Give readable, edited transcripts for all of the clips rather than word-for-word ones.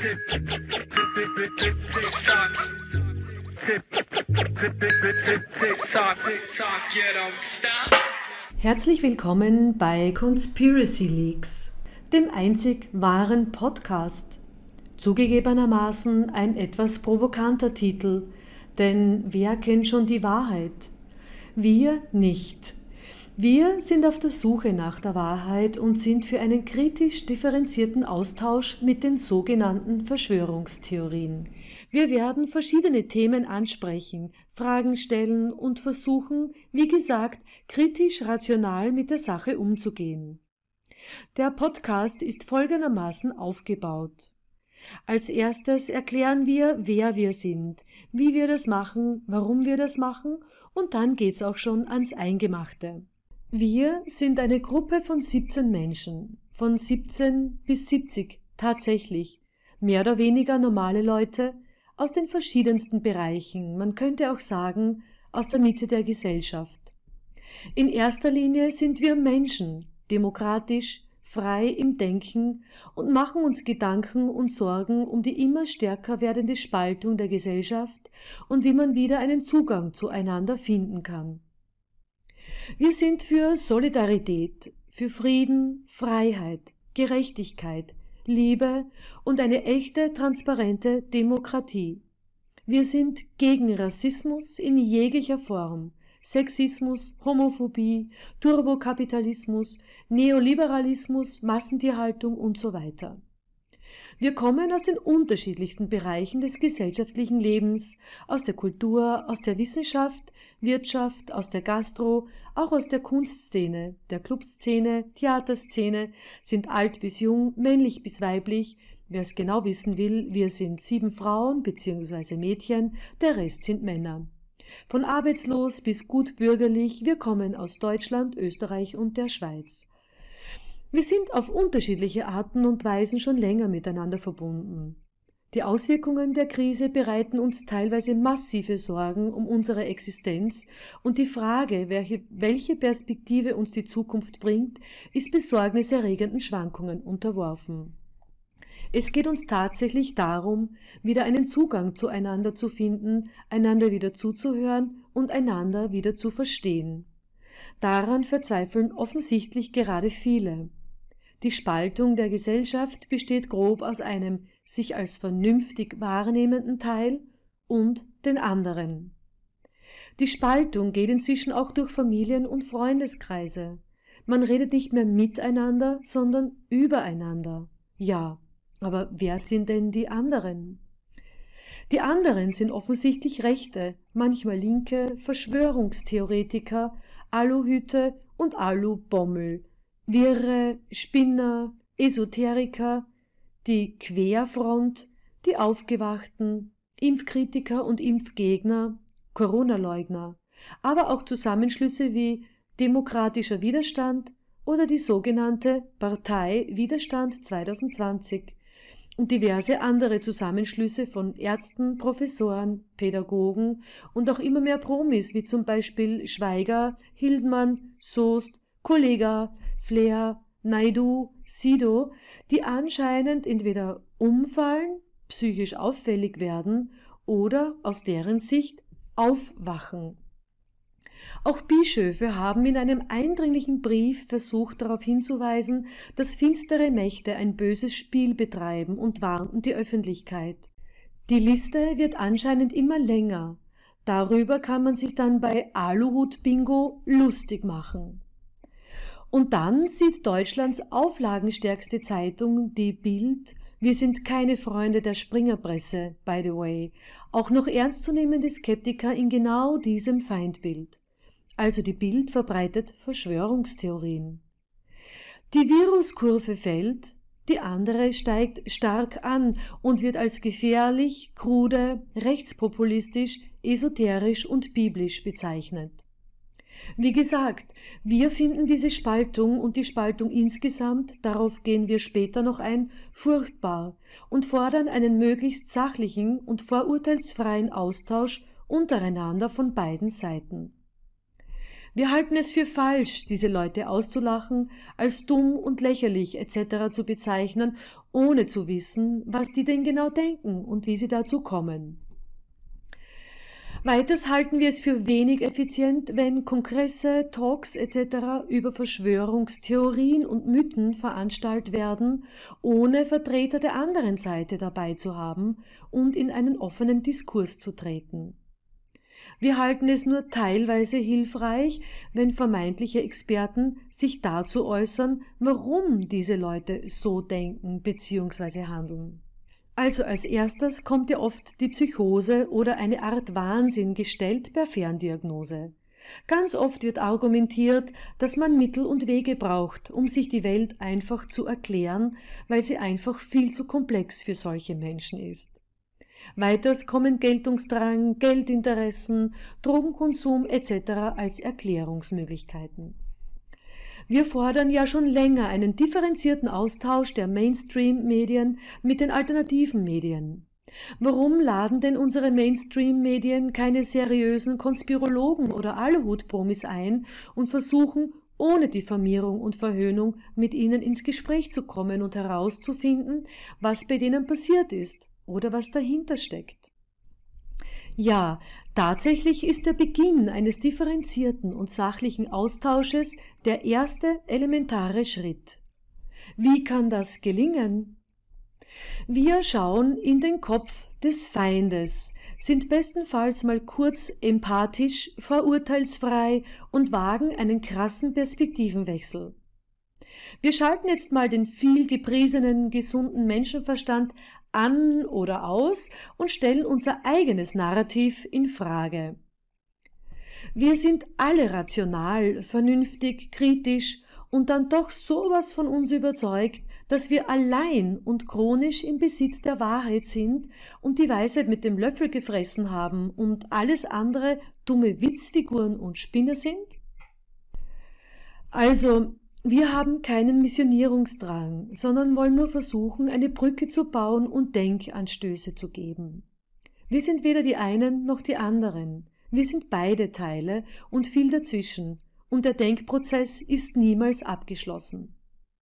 Herzlich willkommen bei Conspiracy Leaks, dem einzig wahren Podcast. Zugegebenermaßen ein etwas provokanter Titel, denn wer kennt schon die Wahrheit? Wir nicht. Wir sind auf der Suche nach der Wahrheit und sind für einen kritisch differenzierten Austausch mit den sogenannten Verschwörungstheorien. Wir werden verschiedene Themen ansprechen, Fragen stellen und versuchen, wie gesagt, kritisch rational mit der Sache umzugehen. Der Podcast ist folgendermaßen aufgebaut. Als erstes erklären wir, wer wir sind, wie wir das machen, warum wir das machen und dann geht's auch schon ans Eingemachte. Wir sind eine Gruppe von 17 Menschen, von 17 bis 70 tatsächlich, mehr oder weniger normale Leute aus den verschiedensten Bereichen, man könnte auch sagen, aus der Mitte der Gesellschaft. In erster Linie sind wir Menschen, demokratisch, frei im Denken und machen uns Gedanken und Sorgen um die immer stärker werdende Spaltung der Gesellschaft und wie man wieder einen Zugang zueinander finden kann. Wir sind für Solidarität, für Frieden, Freiheit, Gerechtigkeit, Liebe und eine echte, transparente Demokratie. Wir sind gegen Rassismus in jeglicher Form, Sexismus, Homophobie, Turbokapitalismus, Neoliberalismus, Massentierhaltung und so weiter. Wir kommen aus den unterschiedlichsten Bereichen des gesellschaftlichen Lebens, aus der Kultur, aus der Wissenschaft, Wirtschaft, aus der Gastro, auch aus der Kunstszene, der Clubszene, Theaterszene, sind alt bis jung, männlich bis weiblich. Wer es genau wissen will, wir sind 7 Frauen bzw. Mädchen, der Rest sind Männer. Von arbeitslos bis gut bürgerlich, wir kommen aus Deutschland, Österreich und der Schweiz. Wir sind auf unterschiedliche Arten und Weisen schon länger miteinander verbunden. Die Auswirkungen der Krise bereiten uns teilweise massive Sorgen um unsere Existenz und die Frage, welche Perspektive uns die Zukunft bringt, ist besorgniserregenden Schwankungen unterworfen. Es geht uns tatsächlich darum, wieder einen Zugang zueinander zu finden, einander wieder zuzuhören und einander wieder zu verstehen. Daran verzweifeln offensichtlich gerade viele. Die Spaltung der Gesellschaft besteht grob aus einem sich als vernünftig wahrnehmenden Teil und den anderen. Die Spaltung geht inzwischen auch durch Familien- und Freundeskreise. Man redet nicht mehr miteinander, sondern übereinander. Ja, aber wer sind denn die anderen? Die anderen sind offensichtlich Rechte, manchmal Linke, Verschwörungstheoretiker, Aluhüte und Alubommel, Wirre, Spinner, Esoteriker, die Querfront, die Aufgewachten, Impfkritiker und Impfgegner, Corona-Leugner, aber auch Zusammenschlüsse wie Demokratischer Widerstand oder die sogenannte Partei Widerstand 2020 und diverse andere Zusammenschlüsse von Ärzten, Professoren, Pädagogen und auch immer mehr Promis wie zum Beispiel Schweiger, Hildmann, Soest, Kollega, Flair, Naidu, Sido, die anscheinend entweder umfallen, psychisch auffällig werden oder aus deren Sicht aufwachen. Auch Bischöfe haben in einem eindringlichen Brief versucht, darauf hinzuweisen, dass finstere Mächte ein böses Spiel betreiben und warnten die Öffentlichkeit. Die Liste wird anscheinend immer länger. Darüber kann man sich dann bei Aluhut-Bingo lustig machen. Und dann sieht Deutschlands auflagenstärkste Zeitung, die Bild, wir sind keine Freunde der Springerpresse, by the way, auch noch ernstzunehmende Skeptiker in genau diesem Feindbild. Also die Bild verbreitet Verschwörungstheorien. Die Viruskurve fällt, die andere steigt stark an und wird als gefährlich, krude, rechtspopulistisch, esoterisch und biblisch bezeichnet. Wie gesagt, wir finden diese Spaltung und die Spaltung insgesamt, darauf gehen wir später noch ein, furchtbar und fordern einen möglichst sachlichen und vorurteilsfreien Austausch untereinander von beiden Seiten. Wir halten es für falsch, diese Leute auszulachen, als dumm und lächerlich etc. zu bezeichnen, ohne zu wissen, was die denn genau denken und wie sie dazu kommen. Weiters halten wir es für wenig effizient, wenn Kongresse, Talks etc. über Verschwörungstheorien und Mythen veranstaltet werden, ohne Vertreter der anderen Seite dabei zu haben und in einen offenen Diskurs zu treten. Wir halten es nur teilweise hilfreich, wenn vermeintliche Experten sich dazu äußern, warum diese Leute so denken bzw. handeln. Also als erstes kommt ja oft die Psychose oder eine Art Wahnsinn gestellt per Ferndiagnose. Ganz oft wird argumentiert, dass man Mittel und Wege braucht, um sich die Welt einfach zu erklären, weil sie einfach viel zu komplex für solche Menschen ist. Weiters kommen Geltungsdrang, Geldinteressen, Drogenkonsum etc. als Erklärungsmöglichkeiten. Wir fordern ja schon länger einen differenzierten Austausch der Mainstream-Medien mit den alternativen Medien. Warum laden denn unsere Mainstream-Medien keine seriösen Konspirologen oder Aluhut-Promis ein und versuchen, ohne Diffamierung und Verhöhnung mit ihnen ins Gespräch zu kommen und herauszufinden, was bei denen passiert ist oder was dahinter steckt? Ja, tatsächlich ist der Beginn eines differenzierten und sachlichen Austausches der erste elementare Schritt. Wie kann das gelingen? Wir schauen in den Kopf des Feindes, sind bestenfalls mal kurz empathisch, vorurteilsfrei und wagen einen krassen Perspektivenwechsel. Wir schalten jetzt mal den viel gepriesenen, gesunden Menschenverstand an oder aus und stellen unser eigenes Narrativ in Frage. Wir sind alle rational, vernünftig, kritisch und dann doch sowas von uns überzeugt, dass wir allein und chronisch im Besitz der Wahrheit sind und die Weisheit mit dem Löffel gefressen haben und alles andere dumme Witzfiguren und Spinner sind? Also, wir haben keinen Missionierungsdrang, sondern wollen nur versuchen, eine Brücke zu bauen und Denkanstöße zu geben. Wir sind weder die einen noch die anderen. Wir sind beide Teile und viel dazwischen, und der Denkprozess ist niemals abgeschlossen.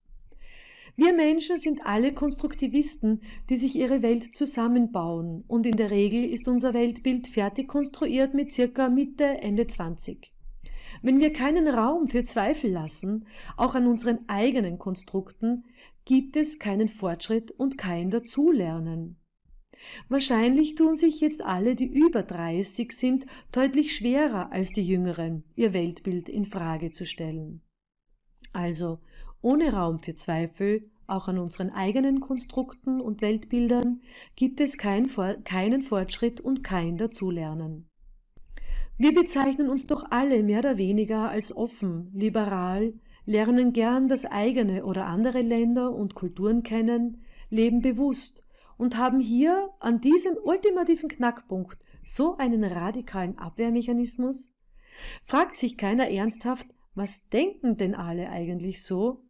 Wir Menschen sind alle Konstruktivisten, die sich ihre Welt zusammenbauen, und in der Regel ist unser Weltbild fertig konstruiert mit circa Mitte, Ende 20. Wenn wir keinen Raum für Zweifel lassen, auch an unseren eigenen Konstrukten, gibt es keinen Fortschritt und kein Dazulernen. Wahrscheinlich tun sich jetzt alle, die über 30 sind, deutlich schwerer als die Jüngeren, ihr Weltbild in Frage zu stellen. Also, ohne Raum für Zweifel, auch an unseren eigenen Konstrukten und Weltbildern, gibt es keinen Fortschritt und kein Dazulernen. Wir bezeichnen uns doch alle mehr oder weniger als offen, liberal, lernen gern das eigene oder andere Länder und Kulturen kennen, leben bewusst und haben hier an diesem ultimativen Knackpunkt so einen radikalen Abwehrmechanismus? Fragt sich keiner ernsthaft, was denken denn alle eigentlich so?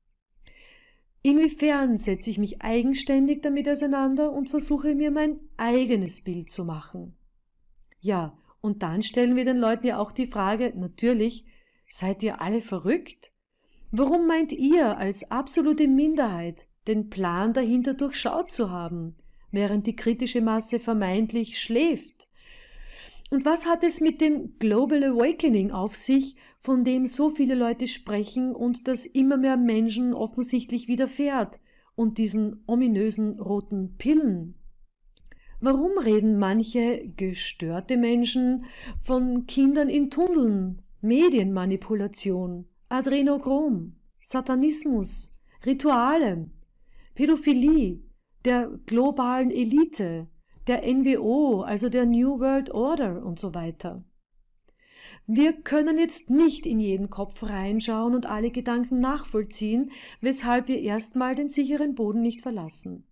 Inwiefern setze ich mich eigenständig damit auseinander und versuche mir mein eigenes Bild zu machen? Ja, und dann stellen wir den Leuten ja auch die Frage, natürlich, seid ihr alle verrückt? Warum meint ihr als absolute Minderheit den Plan dahinter durchschaut zu haben, während die kritische Masse vermeintlich schläft? Und was hat es mit dem Global Awakening auf sich, von dem so viele Leute sprechen und das immer mehr Menschen offensichtlich widerfährt, und diesen ominösen roten Pillen? Warum reden manche gestörte Menschen von Kindern in Tunneln, Medienmanipulation, Adrenochrom, Satanismus, Rituale, Pädophilie, der globalen Elite, der NWO, also der New World Order und so weiter? Wir können jetzt nicht in jeden Kopf reinschauen und alle Gedanken nachvollziehen, weshalb wir erstmal den sicheren Boden nicht verlassen.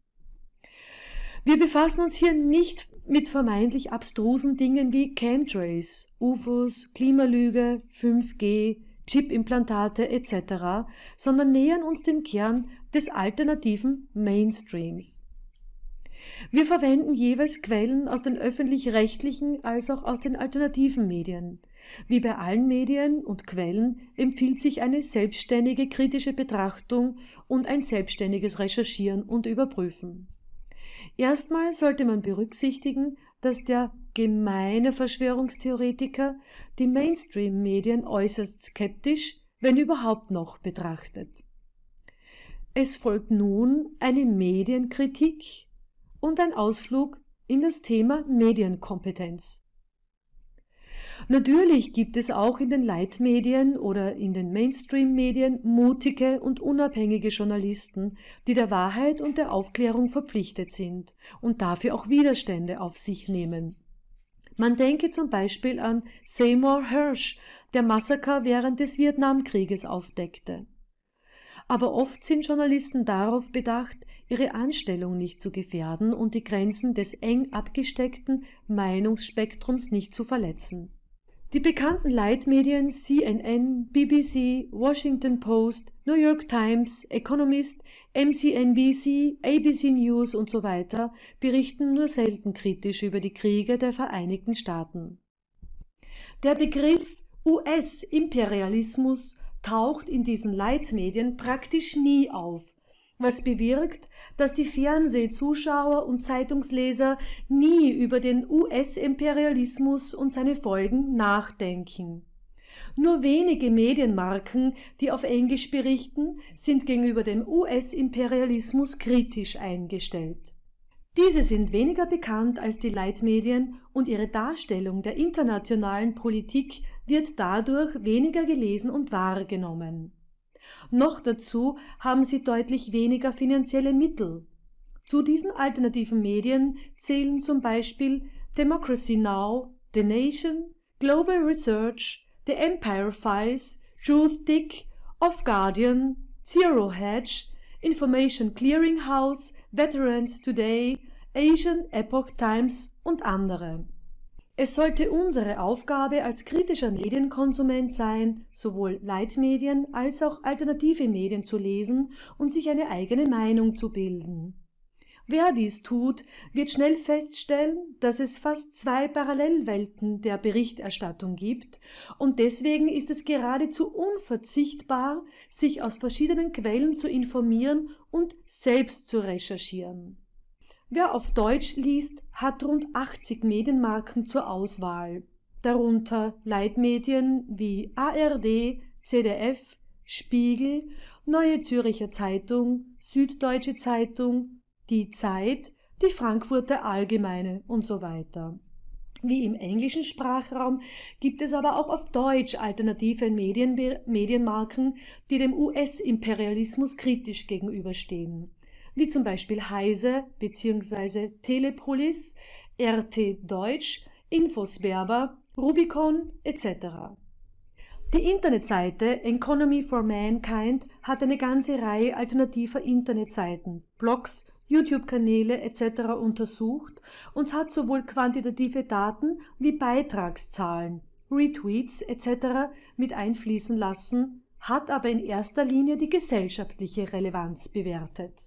Wir befassen uns hier nicht mit vermeintlich abstrusen Dingen wie Chemtrails, UFOs, Klimalüge, 5G, Chipimplantate etc., sondern nähern uns dem Kern des alternativen Mainstreams. Wir verwenden jeweils Quellen aus den öffentlich-rechtlichen als auch aus den alternativen Medien. Wie bei allen Medien und Quellen empfiehlt sich eine selbstständige kritische Betrachtung und ein selbstständiges Recherchieren und Überprüfen. Erstmal sollte man berücksichtigen, dass der gemeine Verschwörungstheoretiker die Mainstream-Medien äußerst skeptisch, wenn überhaupt noch, betrachtet. Es folgt nun eine Medienkritik und ein Ausflug in das Thema Medienkompetenz. Natürlich gibt es auch in den Leitmedien oder in den Mainstream-Medien mutige und unabhängige Journalisten, die der Wahrheit und der Aufklärung verpflichtet sind und dafür auch Widerstände auf sich nehmen. Man denke zum Beispiel an Seymour Hersh, der Massaker während des Vietnamkrieges aufdeckte. Aber oft sind Journalisten darauf bedacht, ihre Anstellung nicht zu gefährden und die Grenzen des eng abgesteckten Meinungsspektrums nicht zu verletzen. Die bekannten Leitmedien CNN, BBC, Washington Post, New York Times, Economist, MSNBC, ABC News und so weiter berichten nur selten kritisch über die Kriege der Vereinigten Staaten. Der Begriff US-Imperialismus taucht in diesen Leitmedien praktisch nie auf, was bewirkt, dass die Fernsehzuschauer und Zeitungsleser nie über den US-Imperialismus und seine Folgen nachdenken. Nur wenige Medienmarken, die auf Englisch berichten, sind gegenüber dem US-Imperialismus kritisch eingestellt. Diese sind weniger bekannt als die Leitmedien und ihre Darstellung der internationalen Politik wird dadurch weniger gelesen und wahrgenommen. Noch dazu haben sie deutlich weniger finanzielle Mittel. Zu diesen alternativen Medien zählen zum Beispiel Democracy Now!, The Nation, Global Research, The Empire Files, Truthdig, Off Guardian, Zero Hedge, Information Clearinghouse, Veterans Today, Asian Epoch Times und andere. Es sollte unsere Aufgabe als kritischer Medienkonsument sein, sowohl Leitmedien als auch alternative Medien zu lesen und sich eine eigene Meinung zu bilden. Wer dies tut, wird schnell feststellen, dass es fast 2 Parallelwelten der Berichterstattung gibt und deswegen ist es geradezu unverzichtbar, sich aus verschiedenen Quellen zu informieren und selbst zu recherchieren. Wer auf Deutsch liest, hat rund 80 Medienmarken zur Auswahl, darunter Leitmedien wie ARD, ZDF, Spiegel, Neue Zürcher Zeitung, Süddeutsche Zeitung, Die Zeit, die Frankfurter Allgemeine und so weiter. Wie im englischen Sprachraum gibt es aber auch auf Deutsch alternative Medienmarken, die dem US-Imperialismus kritisch gegenüberstehen, wie zum Beispiel Heise bzw. Telepolis, RT Deutsch, Infosberber, Rubicon etc. Die Internetseite Economy for Mankind hat eine ganze Reihe alternativer Internetseiten, Blogs, YouTube-Kanäle etc. untersucht und hat sowohl quantitative Daten wie Beitragszahlen, Retweets etc. mit einfließen lassen, hat aber in erster Linie die gesellschaftliche Relevanz bewertet.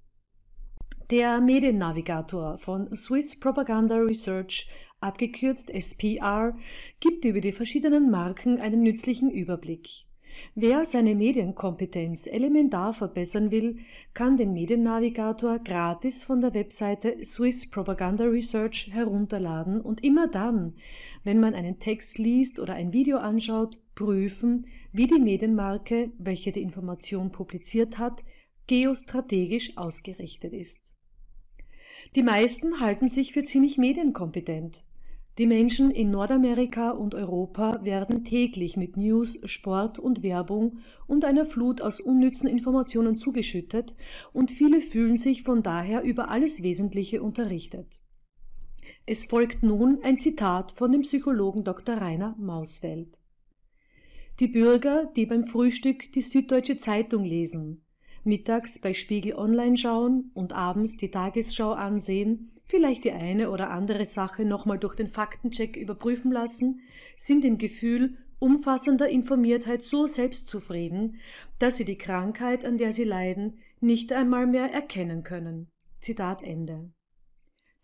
Der Mediennavigator von Swiss Propaganda Research, abgekürzt SPR, gibt über die verschiedenen Marken einen nützlichen Überblick. Wer seine Medienkompetenz elementar verbessern will, kann den Mediennavigator gratis von der Webseite Swiss Propaganda Research herunterladen und immer dann, wenn man einen Text liest oder ein Video anschaut, prüfen, wie die Medienmarke, welche die Information publiziert hat, geostrategisch ausgerichtet ist. Die meisten halten sich für ziemlich medienkompetent. Die Menschen in Nordamerika und Europa werden täglich mit News, Sport und Werbung und einer Flut aus unnützen Informationen zugeschüttet und viele fühlen sich von daher über alles Wesentliche unterrichtet. Es folgt nun ein Zitat von dem Psychologen Dr. Rainer Mausfeld. Die Bürger, die beim Frühstück die Süddeutsche Zeitung lesen, mittags bei Spiegel Online schauen und abends die Tagesschau ansehen, vielleicht die eine oder andere Sache nochmal durch den Faktencheck überprüfen lassen, sind im Gefühl umfassender Informiertheit so selbstzufrieden, dass sie die Krankheit, an der sie leiden, nicht einmal mehr erkennen können. Zitat Ende.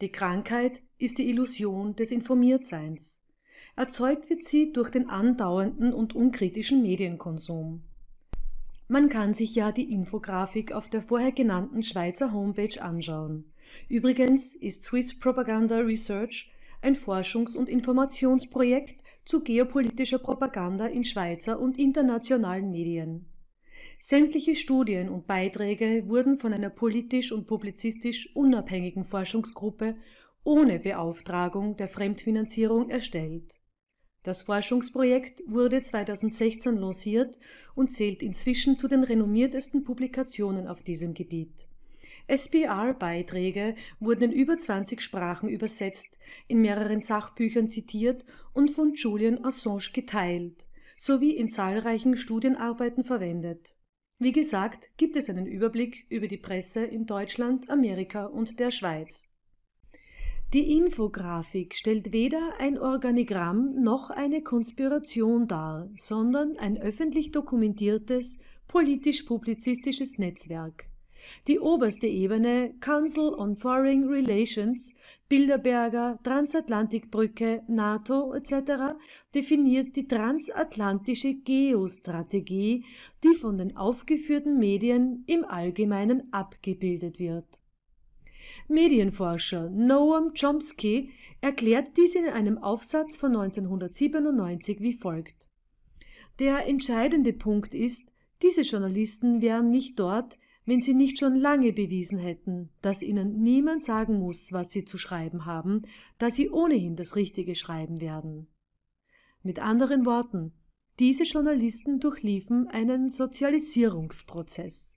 Die Krankheit ist die Illusion des Informiertseins. Erzeugt wird sie durch den andauernden und unkritischen Medienkonsum. Man kann sich ja die Infografik auf der vorher genannten Schweizer Homepage anschauen. Übrigens ist Swiss Propaganda Research ein Forschungs- und Informationsprojekt zu geopolitischer Propaganda in Schweizer und internationalen Medien. Sämtliche Studien und Beiträge wurden von einer politisch und publizistisch unabhängigen Forschungsgruppe ohne Beauftragung der Fremdfinanzierung erstellt. Das Forschungsprojekt wurde 2016 lanciert und zählt inzwischen zu den renommiertesten Publikationen auf diesem Gebiet. SPR-Beiträge wurden in über 20 Sprachen übersetzt, in mehreren Sachbüchern zitiert und von Julian Assange geteilt, sowie in zahlreichen Studienarbeiten verwendet. Wie gesagt, gibt es einen Überblick über die Presse in Deutschland, Amerika und der Schweiz. Die Infografik stellt weder ein Organigramm noch eine Konspiration dar, sondern ein öffentlich dokumentiertes, politisch-publizistisches Netzwerk. Die oberste Ebene, Council on Foreign Relations, Bilderberger, Transatlantikbrücke, NATO etc., definiert die transatlantische Geostrategie, die von den aufgeführten Medien im Allgemeinen abgebildet wird. Medienforscher Noam Chomsky erklärt dies in einem Aufsatz von 1997 wie folgt: Der entscheidende Punkt ist, diese Journalisten wären nicht dort, wenn sie nicht schon lange bewiesen hätten, dass ihnen niemand sagen muss, was sie zu schreiben haben, da sie ohnehin das Richtige schreiben werden. Mit anderen Worten, diese Journalisten durchliefen einen Sozialisierungsprozess.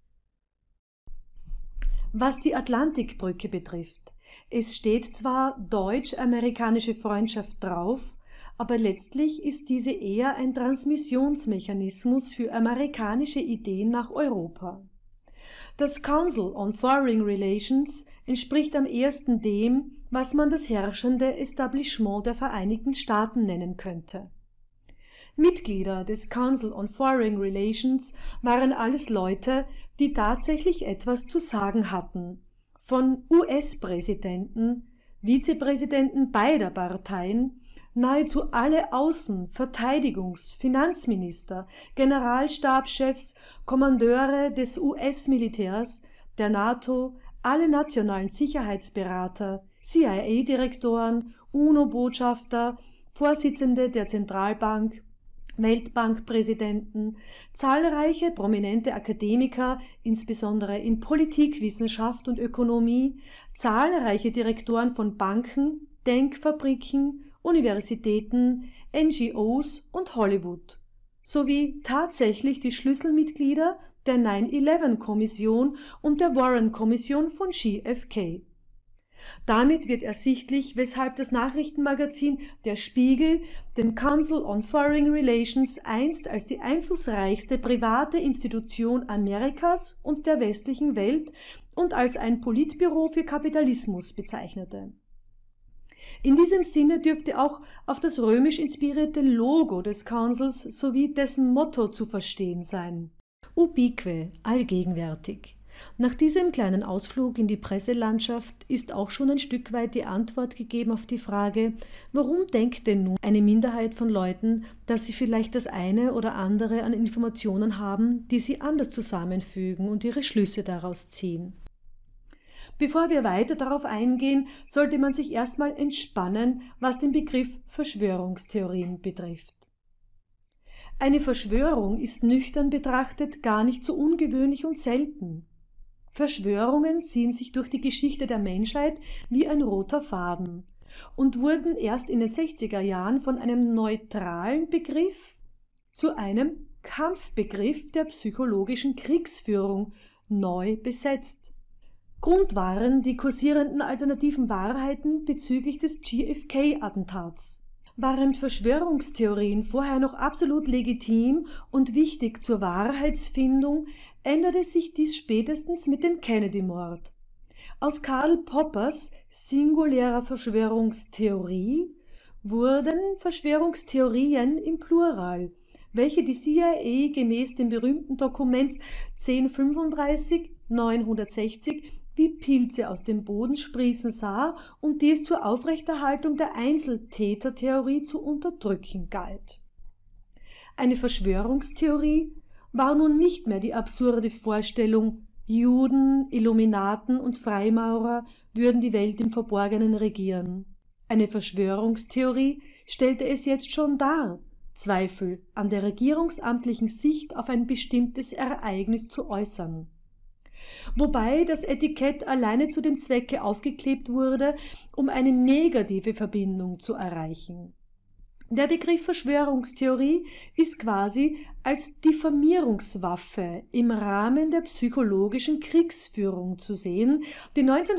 Was die Atlantikbrücke betrifft, es steht zwar deutsch-amerikanische Freundschaft drauf, aber letztlich ist diese eher ein Transmissionsmechanismus für amerikanische Ideen nach Europa. Das Council on Foreign Relations entspricht am ehesten dem, was man das herrschende Establishment der Vereinigten Staaten nennen könnte. Mitglieder des Council on Foreign Relations waren alles Leute, die tatsächlich etwas zu sagen hatten, von US-Präsidenten, Vizepräsidenten beider Parteien, nahezu alle Außen-, Verteidigungs-, Finanzminister, Generalstabschefs, Kommandeure des US-Militärs, der NATO, alle nationalen Sicherheitsberater, CIA-Direktoren, UNO-Botschafter, Vorsitzende der Zentralbank, Weltbankpräsidenten, zahlreiche prominente Akademiker, insbesondere in Politikwissenschaft und Ökonomie, zahlreiche Direktoren von Banken, Denkfabriken, Universitäten, NGOs und Hollywood, sowie tatsächlich die Schlüsselmitglieder der 9/11-Kommission und der Warren-Kommission von JFK. Damit wird ersichtlich, weshalb das Nachrichtenmagazin Der Spiegel den Council on Foreign Relations einst als die einflussreichste private Institution Amerikas und der westlichen Welt und als ein Politbüro für Kapitalismus bezeichnete. In diesem Sinne dürfte auch auf das römisch inspirierte Logo des Councils sowie dessen Motto zu verstehen sein. Ubique, allgegenwärtig. Nach diesem kleinen Ausflug in die Presselandschaft ist auch schon ein Stück weit die Antwort gegeben auf die Frage, warum denkt denn nun eine Minderheit von Leuten, dass sie vielleicht das eine oder andere an Informationen haben, die sie anders zusammenfügen und ihre Schlüsse daraus ziehen. Bevor wir weiter darauf eingehen, sollte man sich erstmal entspannen, was den Begriff Verschwörungstheorien betrifft. Eine Verschwörung ist nüchtern betrachtet gar nicht so ungewöhnlich und selten. Verschwörungen ziehen sich durch die Geschichte der Menschheit wie ein roter Faden und wurden erst in den 60er Jahren von einem neutralen Begriff zu einem Kampfbegriff der psychologischen Kriegsführung neu besetzt. Grund waren die kursierenden alternativen Wahrheiten bezüglich des JFK-Attentats. Während Verschwörungstheorien vorher noch absolut legitim und wichtig zur Wahrheitsfindung, änderte sich dies spätestens mit dem Kennedy-Mord. Aus Karl Poppers singulärer Verschwörungstheorie wurden Verschwörungstheorien im Plural, welche die CIA gemäß dem berühmten Dokument 1035-960 wie Pilze aus dem Boden sprießen sah und die es zur Aufrechterhaltung der Einzeltätertheorie zu unterdrücken galt. Eine Verschwörungstheorie war nun nicht mehr die absurde Vorstellung, Juden, Illuminaten und Freimaurer würden die Welt im Verborgenen regieren. Eine Verschwörungstheorie stellte es jetzt schon dar, Zweifel an der regierungsamtlichen Sicht auf ein bestimmtes Ereignis zu äußern. Wobei das Etikett alleine zu dem Zwecke aufgeklebt wurde, um eine negative Verbindung zu erreichen. Der Begriff Verschwörungstheorie ist quasi als Diffamierungswaffe im Rahmen der psychologischen Kriegsführung zu sehen, die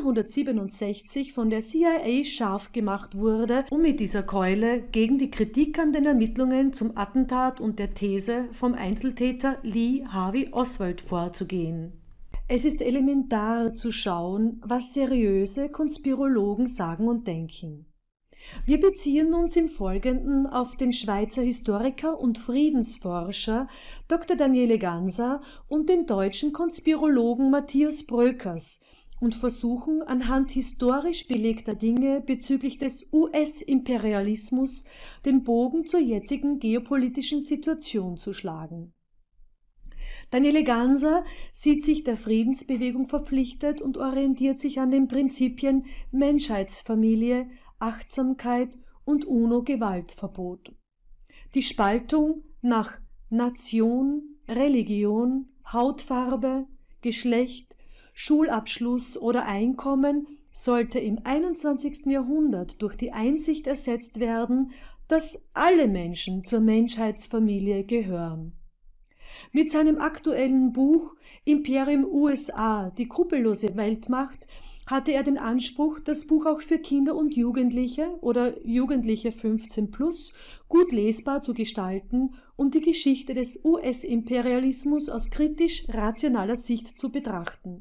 1967 von der CIA scharf gemacht wurde, um mit dieser Keule gegen die Kritik an den Ermittlungen zum Attentat und der These vom Einzeltäter Lee Harvey Oswald vorzugehen. Es ist elementar zu schauen, was seriöse Konspirologen sagen und denken. Wir beziehen uns im Folgenden auf den Schweizer Historiker und Friedensforscher Dr. Daniele Ganser und den deutschen Konspirologen Matthias Bröckers und versuchen anhand historisch belegter Dinge bezüglich des US-Imperialismus den Bogen zur jetzigen geopolitischen Situation zu schlagen. Daniele Ganser sieht sich der Friedensbewegung verpflichtet und orientiert sich an den Prinzipien Menschheitsfamilie, Achtsamkeit und UNO-Gewaltverbot. Die Spaltung nach Nation, Religion, Hautfarbe, Geschlecht, Schulabschluss oder Einkommen sollte im 21. Jahrhundert durch die Einsicht ersetzt werden, dass alle Menschen zur Menschheitsfamilie gehören. Mit seinem aktuellen Buch Imperium USA, die skrupellose Weltmacht, hatte er den Anspruch, das Buch auch für Kinder und Jugendliche oder Jugendliche 15+ gut lesbar zu gestalten und die Geschichte des US-Imperialismus aus kritisch-rationaler Sicht zu betrachten.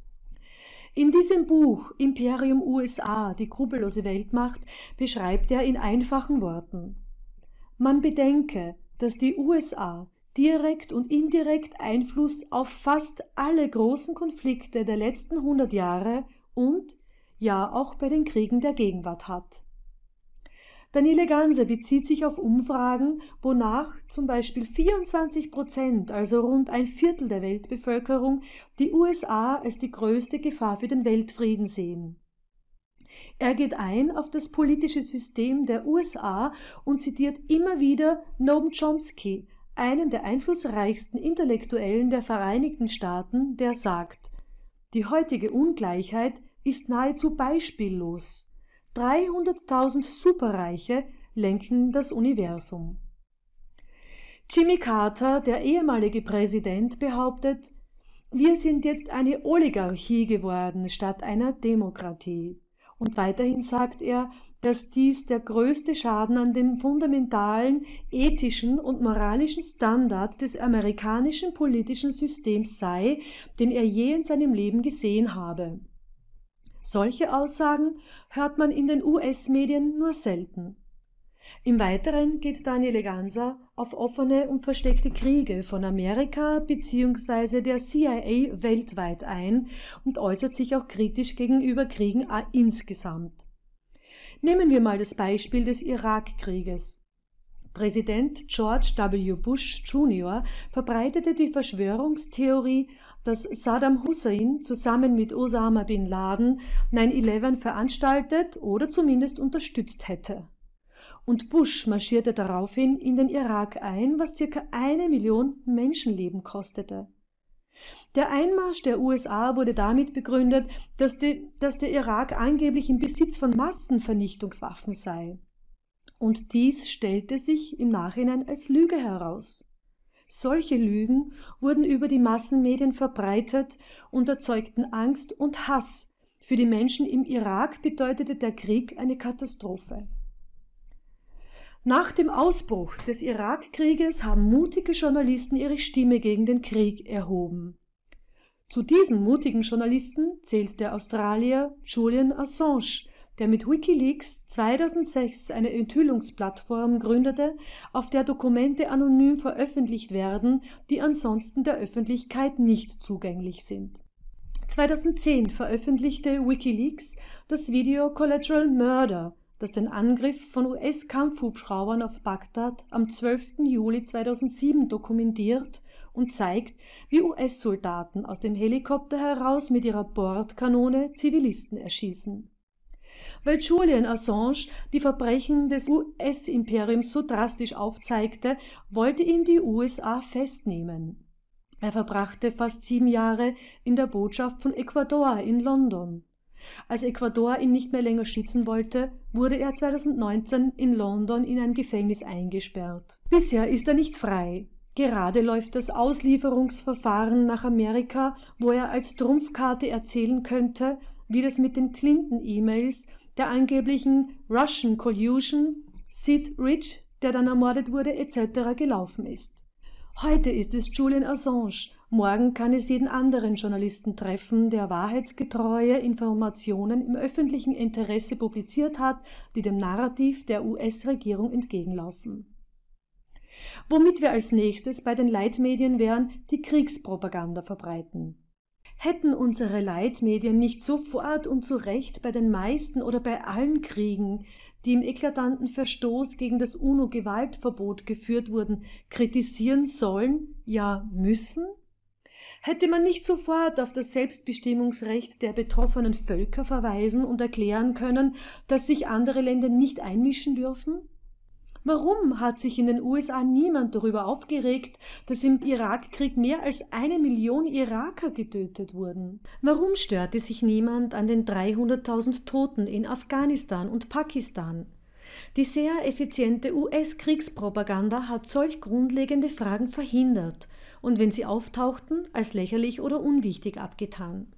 In diesem Buch Imperium USA, die skrupellose Weltmacht, beschreibt er in einfachen Worten: Man bedenke, dass die USA direkt und indirekt Einfluss auf fast alle großen Konflikte der letzten 100 Jahre und ja auch bei den Kriegen der Gegenwart hat. Daniele Ganser bezieht sich auf Umfragen, wonach zum Beispiel 24%, also rund ein Viertel der Weltbevölkerung, die USA als die größte Gefahr für den Weltfrieden sehen. Er geht ein auf das politische System der USA und zitiert immer wieder Noam Chomsky, einen der einflussreichsten Intellektuellen der Vereinigten Staaten, der sagt: Die heutige Ungleichheit ist nahezu beispiellos. 300.000 Superreiche lenken das Universum. Jimmy Carter, der ehemalige Präsident, behauptet, wir sind jetzt eine Oligarchie geworden statt einer Demokratie. Und weiterhin sagt er, dass dies der größte Schaden an dem fundamentalen, ethischen und moralischen Standard des amerikanischen politischen Systems sei, den er je in seinem Leben gesehen habe. Solche Aussagen hört man in den US-Medien nur selten. Im Weiteren geht Daniele Ganser auf offene und versteckte Kriege von Amerika bzw. der CIA weltweit ein und äußert sich auch kritisch gegenüber Kriegen insgesamt. Nehmen wir mal das Beispiel des Irakkrieges. Präsident George W. Bush Jr. verbreitete die Verschwörungstheorie, dass Saddam Hussein zusammen mit Osama bin Laden 9/11 veranstaltet oder zumindest unterstützt hätte. Und Bush marschierte daraufhin in den Irak ein, was ca. 1 Million Menschenleben kostete. Der Einmarsch der USA wurde damit begründet, dass der Irak angeblich im Besitz von Massenvernichtungswaffen sei. Und dies stellte sich im Nachhinein als Lüge heraus. Solche Lügen wurden über die Massenmedien verbreitet und erzeugten Angst und Hass. Für die Menschen im Irak bedeutete der Krieg eine Katastrophe. Nach dem Ausbruch des Irakkrieges haben mutige Journalisten ihre Stimme gegen den Krieg erhoben. Zu diesen mutigen Journalisten zählt der Australier Julian Assange, der mit WikiLeaks 2006 eine Enthüllungsplattform gründete, auf der Dokumente anonym veröffentlicht werden, die ansonsten der Öffentlichkeit nicht zugänglich sind. 2010 veröffentlichte WikiLeaks das Video Collateral Murder, das den Angriff von US-Kampfhubschraubern auf Bagdad am 12. Juli 2007 dokumentiert und zeigt, wie US-Soldaten aus dem Helikopter heraus mit ihrer Bordkanone Zivilisten erschießen. Weil Julian Assange die Verbrechen des US-Imperiums so drastisch aufzeigte, wollte ihn die USA festnehmen. Er verbrachte fast 7 Jahre in der Botschaft von Ecuador in London. Als Ecuador ihn nicht mehr länger schützen wollte, wurde er 2019 in London in ein Gefängnis eingesperrt. Bisher ist er nicht frei. Gerade läuft das Auslieferungsverfahren nach Amerika, wo er als Trumpfkarte erzählen könnte, wie das mit den Clinton-E-Mails, der angeblichen Russian Collusion, Sid Rich, der dann ermordet wurde, etc. gelaufen ist. Heute ist es Julian Assange, morgen kann es jeden anderen Journalisten treffen, der wahrheitsgetreue Informationen im öffentlichen Interesse publiziert hat, die dem Narrativ der US-Regierung entgegenlaufen. Womit wir als nächstes bei den Leitmedien wären, die Kriegspropaganda verbreiten. Hätten unsere Leitmedien nicht sofort und zu Recht bei den meisten oder bei allen Kriegen, die im eklatanten Verstoß gegen das UNO-Gewaltverbot geführt wurden, kritisieren sollen, ja müssen? Hätte man nicht sofort auf das Selbstbestimmungsrecht der betroffenen Völker verweisen und erklären können, dass sich andere Länder nicht einmischen dürfen? Warum hat sich in den USA niemand darüber aufgeregt, dass im Irakkrieg mehr als 1 Million Iraker getötet wurden? Warum störte sich niemand an den 300.000 Toten in Afghanistan und Pakistan? Die sehr effiziente US-Kriegspropaganda hat solch grundlegende Fragen verhindert und wenn sie auftauchten, als lächerlich oder unwichtig abgetan.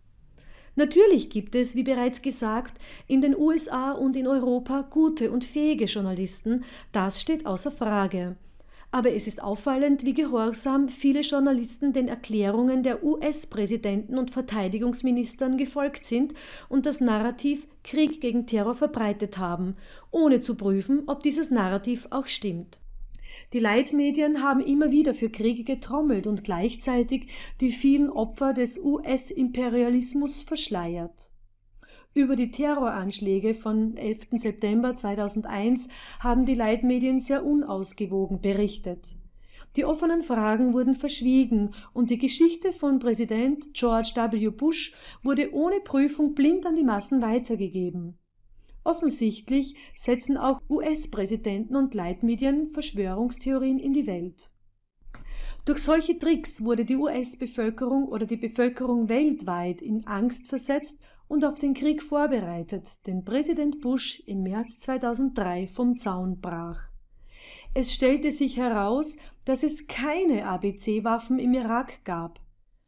Natürlich gibt es, wie bereits gesagt, in den USA und in Europa gute und fähige Journalisten, das steht außer Frage. Aber es ist auffallend, wie gehorsam viele Journalisten den Erklärungen der US-Präsidenten und Verteidigungsministern gefolgt sind und das Narrativ Krieg gegen Terror verbreitet haben, ohne zu prüfen, ob dieses Narrativ auch stimmt. Die Leitmedien haben immer wieder für Kriege getrommelt und gleichzeitig die vielen Opfer des US-Imperialismus verschleiert. Über die Terroranschläge von 11. September 2001 haben die Leitmedien sehr unausgewogen berichtet. Die offenen Fragen wurden verschwiegen und die Geschichte von Präsident George W. Bush wurde ohne Prüfung blind an die Massen weitergegeben. Offensichtlich setzen auch US-Präsidenten und Leitmedien Verschwörungstheorien in die Welt. Durch solche Tricks wurde die US-Bevölkerung oder die Bevölkerung weltweit in Angst versetzt und auf den Krieg vorbereitet, den Präsident Bush im März 2003 vom Zaun brach. Es stellte sich heraus, dass es keine ABC-Waffen im Irak gab.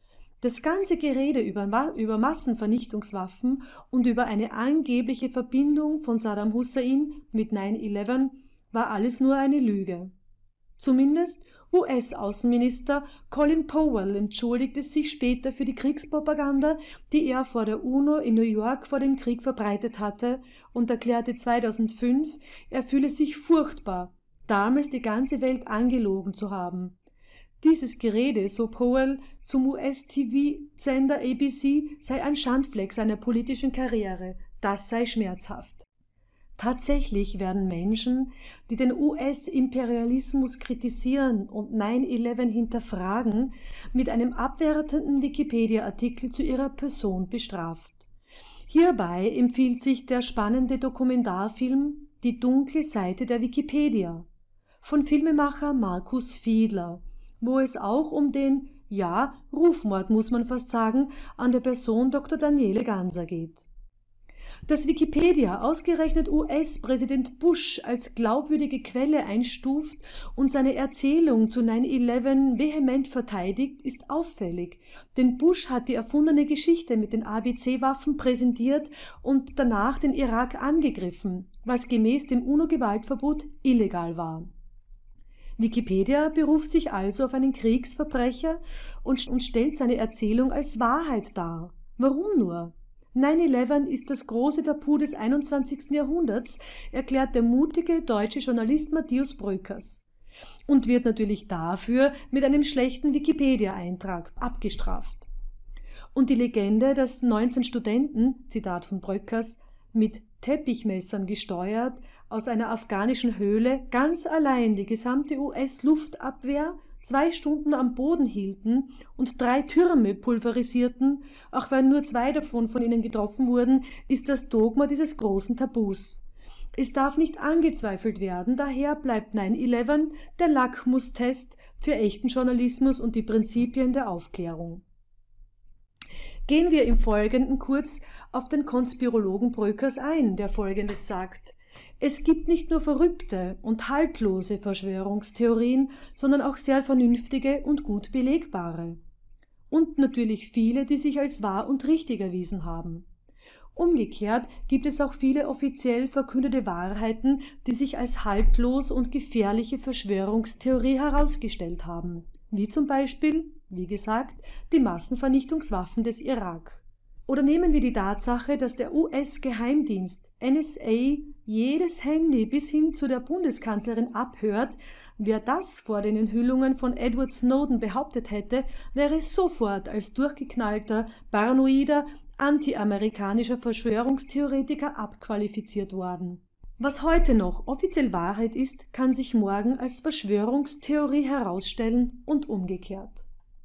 Das ganze Gerede über Massenvernichtungswaffen und über eine angebliche Verbindung von Saddam Hussein mit 9/11 war alles nur eine Lüge. Zumindest US-Außenminister Colin Powell entschuldigte sich später für die Kriegspropaganda, die er vor der UNO in New York vor dem Krieg verbreitet hatte, und erklärte 2005, er fühle sich furchtbar, damals die ganze Welt angelogen zu haben. Dieses Gerede, so Powell zum US-TV-Sender ABC, sei ein Schandfleck seiner politischen Karriere. Das sei schmerzhaft. Tatsächlich werden Menschen, die den US-Imperialismus kritisieren und 9/11 hinterfragen, mit einem abwertenden Wikipedia-Artikel zu ihrer Person bestraft. Hierbei empfiehlt sich der spannende Dokumentarfilm »Die dunkle Seite der Wikipedia« von Filmemacher Markus Fiedler, wo es auch um den, Rufmord muss man fast sagen, an der Person Dr. Daniele Ganser geht. Dass Wikipedia ausgerechnet US-Präsident Bush als glaubwürdige Quelle einstuft und seine Erzählung zu 9/11 vehement verteidigt, ist auffällig, denn Bush hat die erfundene Geschichte mit den ABC-Waffen präsentiert und danach den Irak angegriffen, was gemäß dem UNO-Gewaltverbot illegal war. Wikipedia beruft sich also auf einen Kriegsverbrecher und stellt seine Erzählung als Wahrheit dar. Warum nur? 9/11 ist das große Tabu des 21. Jahrhunderts, erklärt der mutige deutsche Journalist Matthias Bröckers und wird natürlich dafür mit einem schlechten Wikipedia-Eintrag abgestraft. Und die Legende, dass 19 Studenten, Zitat von Bröckers, mit Teppichmessern gesteuert, aus einer afghanischen Höhle ganz allein die gesamte US-Luftabwehr 2 Stunden am Boden hielten und 3 Türme pulverisierten, auch wenn nur 2 davon von ihnen getroffen wurden, ist das Dogma dieses großen Tabus. Es darf nicht angezweifelt werden, daher bleibt 9/11 der Lackmustest für echten Journalismus und die Prinzipien der Aufklärung. Gehen wir im Folgenden kurz auf den Konspirologen Bröckers ein, der Folgendes sagt: Es gibt nicht nur verrückte und haltlose Verschwörungstheorien, sondern auch sehr vernünftige und gut belegbare. Und natürlich viele, die sich als wahr und richtig erwiesen haben. Umgekehrt gibt es auch viele offiziell verkündete Wahrheiten, die sich als haltlos und gefährliche Verschwörungstheorie herausgestellt haben, wie zum Beispiel, wie gesagt, die Massenvernichtungswaffen des Irak. Oder nehmen wir die Tatsache, dass der US-Geheimdienst NSA jedes Handy bis hin zu der Bundeskanzlerin abhört. Wer das vor den Enthüllungen von Edward Snowden behauptet hätte, wäre sofort als durchgeknallter, paranoider, anti-amerikanischer Verschwörungstheoretiker abqualifiziert worden. Was heute noch offiziell Wahrheit ist, kann sich morgen als Verschwörungstheorie herausstellen und umgekehrt.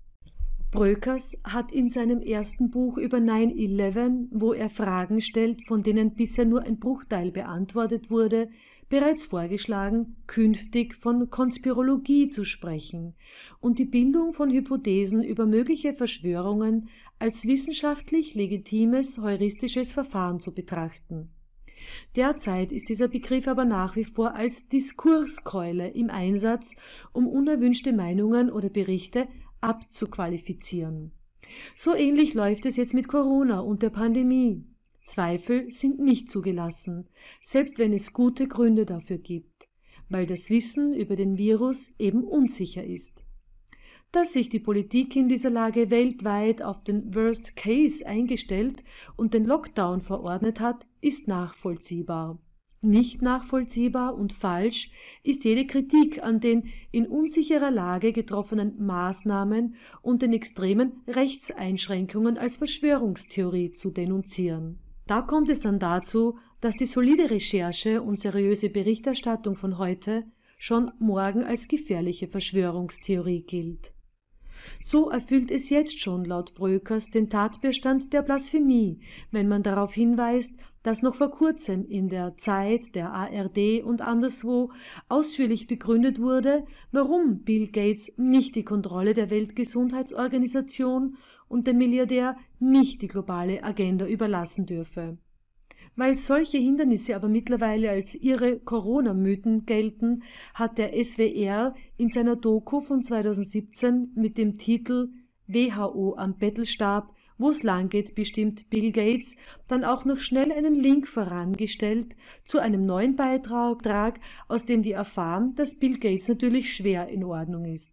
Bröckers hat in seinem ersten Buch über 9/11, wo er Fragen stellt, von denen bisher nur ein Bruchteil beantwortet wurde, bereits vorgeschlagen, künftig von Konspirologie zu sprechen und die Bildung von Hypothesen über mögliche Verschwörungen als wissenschaftlich legitimes heuristisches Verfahren zu betrachten. Derzeit ist dieser Begriff aber nach wie vor als Diskurskeule im Einsatz, um unerwünschte Meinungen oder Berichte abzuqualifizieren. So ähnlich läuft es jetzt mit Corona und der Pandemie. Zweifel sind nicht zugelassen, selbst wenn es gute Gründe dafür gibt, weil das Wissen über den Virus eben unsicher ist. Dass sich die Politik in dieser Lage weltweit auf den Worst Case eingestellt und den Lockdown verordnet hat, ist nachvollziehbar. Nicht nachvollziehbar und falsch ist jede Kritik an den in unsicherer Lage getroffenen Maßnahmen und den extremen Rechtseinschränkungen als Verschwörungstheorie zu denunzieren. Da kommt es dann dazu, dass die solide Recherche und seriöse Berichterstattung von heute schon morgen als gefährliche Verschwörungstheorie gilt. So erfüllt es jetzt schon laut Bröckers den Tatbestand der Blasphemie, wenn man darauf hinweist, dass noch vor kurzem in der Zeit, der ARD und anderswo ausführlich begründet wurde, warum Bill Gates nicht die Kontrolle der Weltgesundheitsorganisation und der Milliardär nicht die globale Agenda überlassen dürfe. Weil solche Hindernisse aber mittlerweile als irre Corona-Mythen gelten, hat der SWR in seiner Doku von 2017 mit dem Titel WHO am Bettelstab, wo es lang geht, bestimmt Bill Gates, dann auch noch schnell einen Link vorangestellt zu einem neuen Beitrag, aus dem wir erfahren, dass Bill Gates natürlich schwer in Ordnung ist.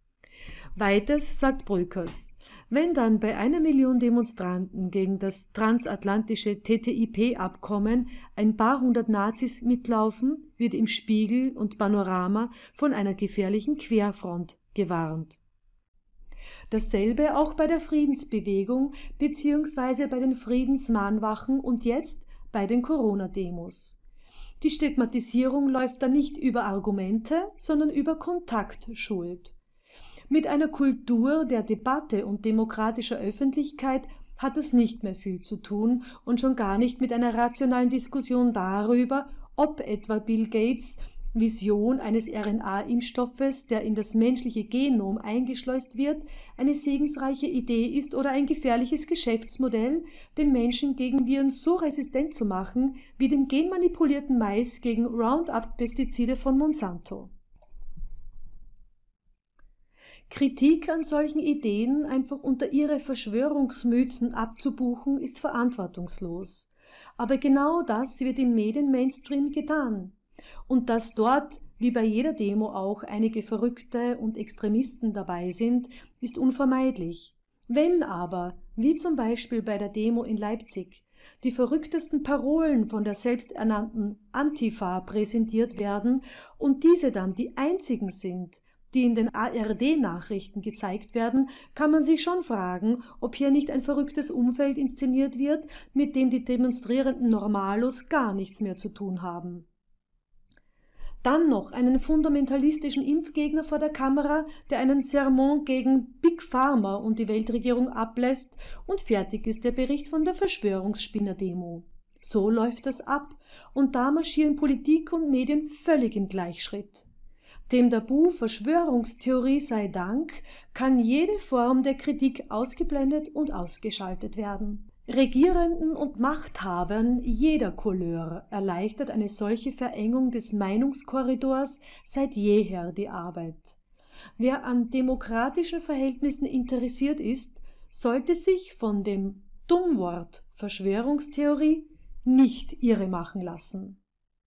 Weiters sagt Bröckers: Wenn dann bei 1 Million Demonstranten gegen das transatlantische TTIP-Abkommen ein paar hundert Nazis mitlaufen, wird im Spiegel und Panorama von einer gefährlichen Querfront gewarnt. Dasselbe auch bei der Friedensbewegung bzw. bei den Friedensmahnwachen und jetzt bei den Corona-Demos. Die Stigmatisierung läuft da nicht über Argumente, sondern über Kontaktschuld. Mit einer Kultur der Debatte und demokratischer Öffentlichkeit hat es nicht mehr viel zu tun und schon gar nicht mit einer rationalen Diskussion darüber, ob etwa Bill Gates Vision eines RNA-Impfstoffes, der in das menschliche Genom eingeschleust wird, eine segensreiche Idee ist oder ein gefährliches Geschäftsmodell, den Menschen gegen Viren so resistent zu machen wie den genmanipulierten Mais gegen Roundup-Pestizide von Monsanto. Kritik an solchen Ideen einfach unter ihre Verschwörungsmythen abzubuchen, ist verantwortungslos. Aber genau das wird im Medien-Mainstream getan. Und dass dort, wie bei jeder Demo auch, einige Verrückte und Extremisten dabei sind, ist unvermeidlich. Wenn aber, wie zum Beispiel bei der Demo in Leipzig, die verrücktesten Parolen von der selbsternannten Antifa präsentiert werden und diese dann die einzigen sind, die in den ARD-Nachrichten gezeigt werden, kann man sich schon fragen, ob hier nicht ein verrücktes Umfeld inszeniert wird, mit dem die demonstrierenden Normalos gar nichts mehr zu tun haben. Dann noch einen fundamentalistischen Impfgegner vor der Kamera, der einen Sermon gegen Big Pharma und die Weltregierung ablässt, und fertig ist der Bericht von der Verschwörungsspinner-Demo. So läuft das ab, und da marschieren Politik und Medien völlig im Gleichschritt. Dem Tabu Verschwörungstheorie sei Dank kann jede Form der Kritik ausgeblendet und ausgeschaltet werden. Regierenden und Machthabern jeder Couleur erleichtert eine solche Verengung des Meinungskorridors seit jeher die Arbeit. Wer an demokratischen Verhältnissen interessiert ist, sollte sich von dem Dummwort Verschwörungstheorie nicht irremachen lassen.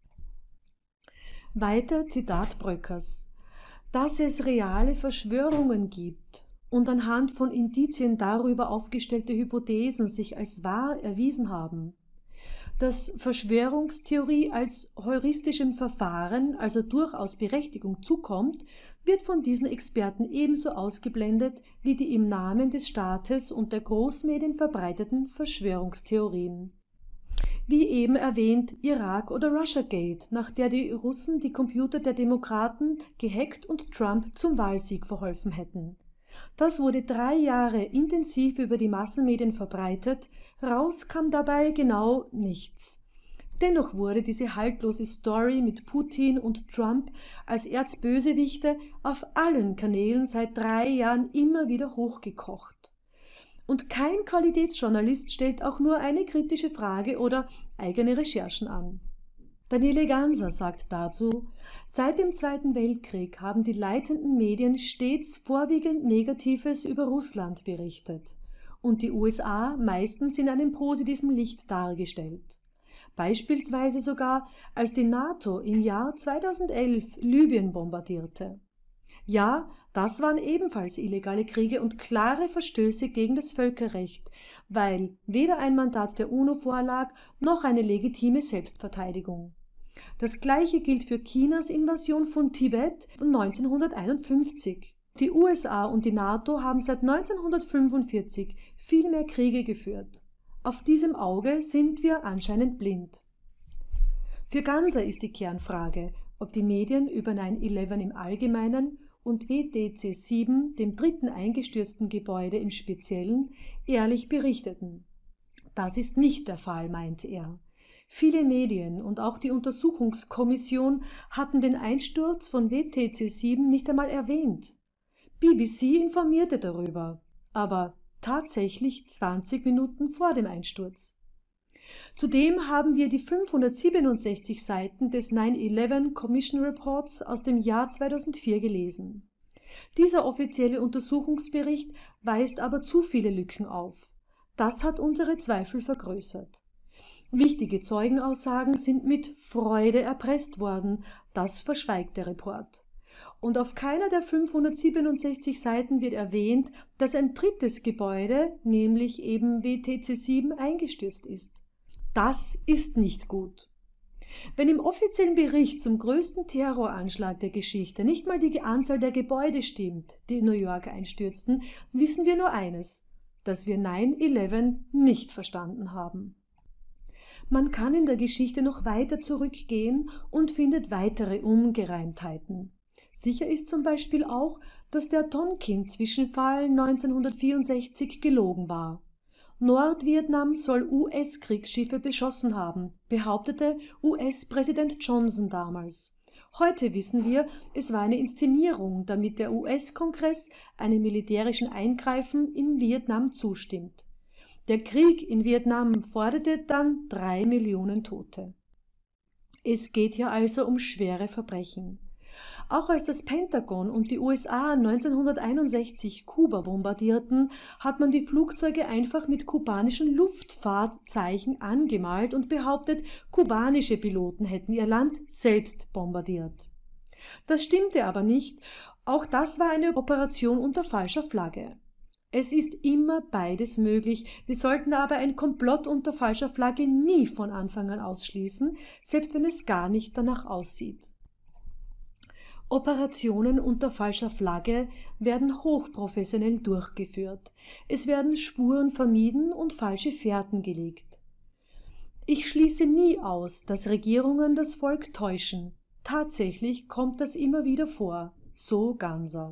Weiter Zitat Bröckers: Dass es reale Verschwörungen gibt und anhand von Indizien darüber aufgestellte Hypothesen sich als wahr erwiesen haben, dass Verschwörungstheorie als heuristischem Verfahren, also durchaus Berechtigung zukommt, wird von diesen Experten ebenso ausgeblendet wie die im Namen des Staates und der Großmedien verbreiteten Verschwörungstheorien. Wie eben erwähnt Irak- oder Russiagate, nach der die Russen die Computer der Demokraten gehackt und Trump zum Wahlsieg verholfen hätten. Das wurde 3 Jahre intensiv über die Massenmedien verbreitet, raus kam dabei genau nichts. Dennoch wurde diese haltlose Story mit Putin und Trump als Erzbösewichte auf allen Kanälen seit 3 Jahren immer wieder hochgekocht. Und kein Qualitätsjournalist stellt auch nur eine kritische Frage oder eigene Recherchen an. Daniele Ganser sagt dazu: Seit dem Zweiten Weltkrieg haben die leitenden Medien stets vorwiegend Negatives über Russland berichtet und die USA meistens in einem positiven Licht dargestellt. Beispielsweise sogar, als die NATO im Jahr 2011 Libyen bombardierte. Ja, das waren ebenfalls illegale Kriege und klare Verstöße gegen das Völkerrecht, weil weder ein Mandat der UNO vorlag, noch eine legitime Selbstverteidigung. Das Gleiche gilt für Chinas Invasion von Tibet 1951. Die USA und die NATO haben seit 1945 viel mehr Kriege geführt. Auf diesem Auge sind wir anscheinend blind. Für Ganser ist die Kernfrage, ob die Medien über 9/11 im Allgemeinen und WTC 7, dem dritten eingestürzten Gebäude im Speziellen, ehrlich berichteten. Das ist nicht der Fall, meinte er. Viele Medien und auch die Untersuchungskommission hatten den Einsturz von WTC 7 nicht einmal erwähnt. BBC informierte darüber, aber tatsächlich 20 Minuten vor dem Einsturz. Zudem haben wir die 567 Seiten des 9/11 Commission Reports aus dem Jahr 2004 gelesen. Dieser offizielle Untersuchungsbericht weist aber zu viele Lücken auf. Das hat unsere Zweifel vergrößert. Wichtige Zeugenaussagen sind mit Freude erpresst worden, das verschweigt der Report. Und auf keiner der 567 Seiten wird erwähnt, dass ein drittes Gebäude, nämlich eben WTC 7, eingestürzt ist. Das ist nicht gut. Wenn im offiziellen Bericht zum größten Terroranschlag der Geschichte nicht mal die Anzahl der Gebäude stimmt, die in New York einstürzten, wissen wir nur eines, dass wir 9/11 nicht verstanden haben. Man kann in der Geschichte noch weiter zurückgehen und findet weitere Ungereimtheiten. Sicher ist zum Beispiel auch, dass der Tonkin-Zwischenfall 1964 gelogen war. Nordvietnam soll US-Kriegsschiffe beschossen haben, behauptete US-Präsident Johnson damals. Heute wissen wir, es war eine Inszenierung, damit der US-Kongress einem militärischen Eingreifen in Vietnam zustimmt. Der Krieg in Vietnam forderte dann 3 Millionen Tote. Es geht hier also um schwere Verbrechen. Auch als das Pentagon und die USA 1961 Kuba bombardierten, hat man die Flugzeuge einfach mit kubanischen Luftfahrtzeichen angemalt und behauptet, kubanische Piloten hätten ihr Land selbst bombardiert. Das stimmte aber nicht, auch das war eine Operation unter falscher Flagge. Es ist immer beides möglich, wir sollten aber ein Komplott unter falscher Flagge nie von Anfang an ausschließen, selbst wenn es gar nicht danach aussieht. Operationen unter falscher Flagge werden hochprofessionell durchgeführt. Es werden Spuren vermieden und falsche Fährten gelegt. Ich schließe nie aus, dass Regierungen das Volk täuschen. Tatsächlich kommt das immer wieder vor, so Ganser.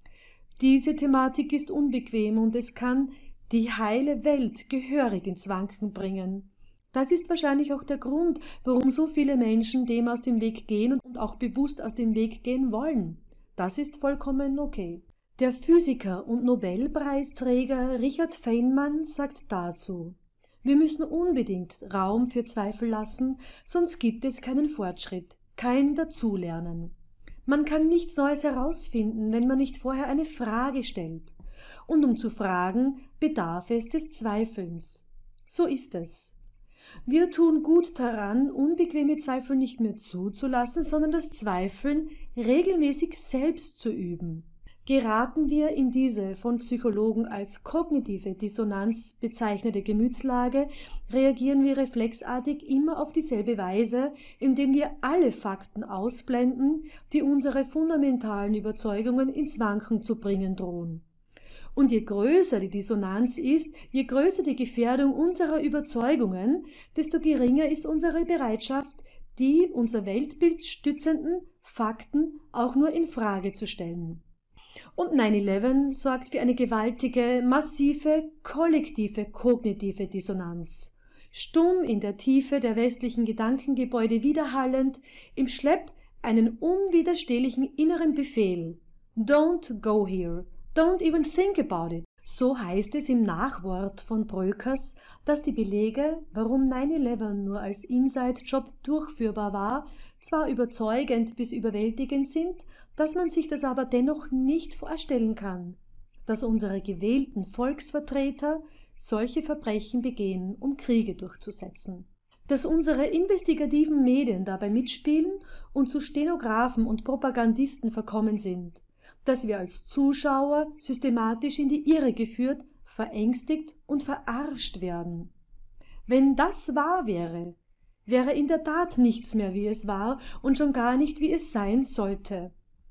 Diese Thematik ist unbequem und es kann die heile Welt gehörig ins Wanken bringen. Das ist wahrscheinlich auch der Grund, warum so viele Menschen dem aus dem Weg gehen und auch bewusst aus dem Weg gehen wollen. Das ist vollkommen okay. Der Physiker und Nobelpreisträger Richard Feynman sagt dazu: Wir müssen unbedingt Raum für Zweifel lassen, sonst gibt es keinen Fortschritt, kein Dazulernen. Man kann nichts Neues herausfinden, wenn man nicht vorher eine Frage stellt. Und um zu fragen, bedarf es des Zweifelns. So ist es. Wir tun gut daran, unbequeme Zweifel nicht mehr zuzulassen, sondern das Zweifeln regelmäßig selbst zu üben. Geraten wir in diese von Psychologen als kognitive Dissonanz bezeichnete Gemütslage, reagieren wir reflexartig immer auf dieselbe Weise, indem wir alle Fakten ausblenden, die unsere fundamentalen Überzeugungen ins Wanken zu bringen drohen. Und je größer die Dissonanz ist, je größer die Gefährdung unserer Überzeugungen, desto geringer ist unsere Bereitschaft, die unser Weltbild stützenden Fakten auch nur in Frage zu stellen. Und 9/11 sorgt für eine gewaltige, massive, kollektive kognitive Dissonanz. Stumm in der Tiefe der westlichen Gedankengebäude widerhallend, im Schlepp einen unwiderstehlichen inneren Befehl. Don't go here. Don't even think about it. So heißt es im Nachwort von Bröckers, dass die Belege, warum 9/11 nur als Inside-Job durchführbar war, zwar überzeugend bis überwältigend sind, dass man sich das aber dennoch nicht vorstellen kann, dass unsere gewählten Volksvertreter solche Verbrechen begehen, um Kriege durchzusetzen. Dass unsere investigativen Medien dabei mitspielen und zu Stenografen und Propagandisten verkommen sind, dass wir als Zuschauer systematisch in die Irre geführt, verängstigt und verarscht werden. Wenn das wahr wäre, wäre in der Tat nichts mehr, wie es war und schon gar nicht, wie es sein sollte.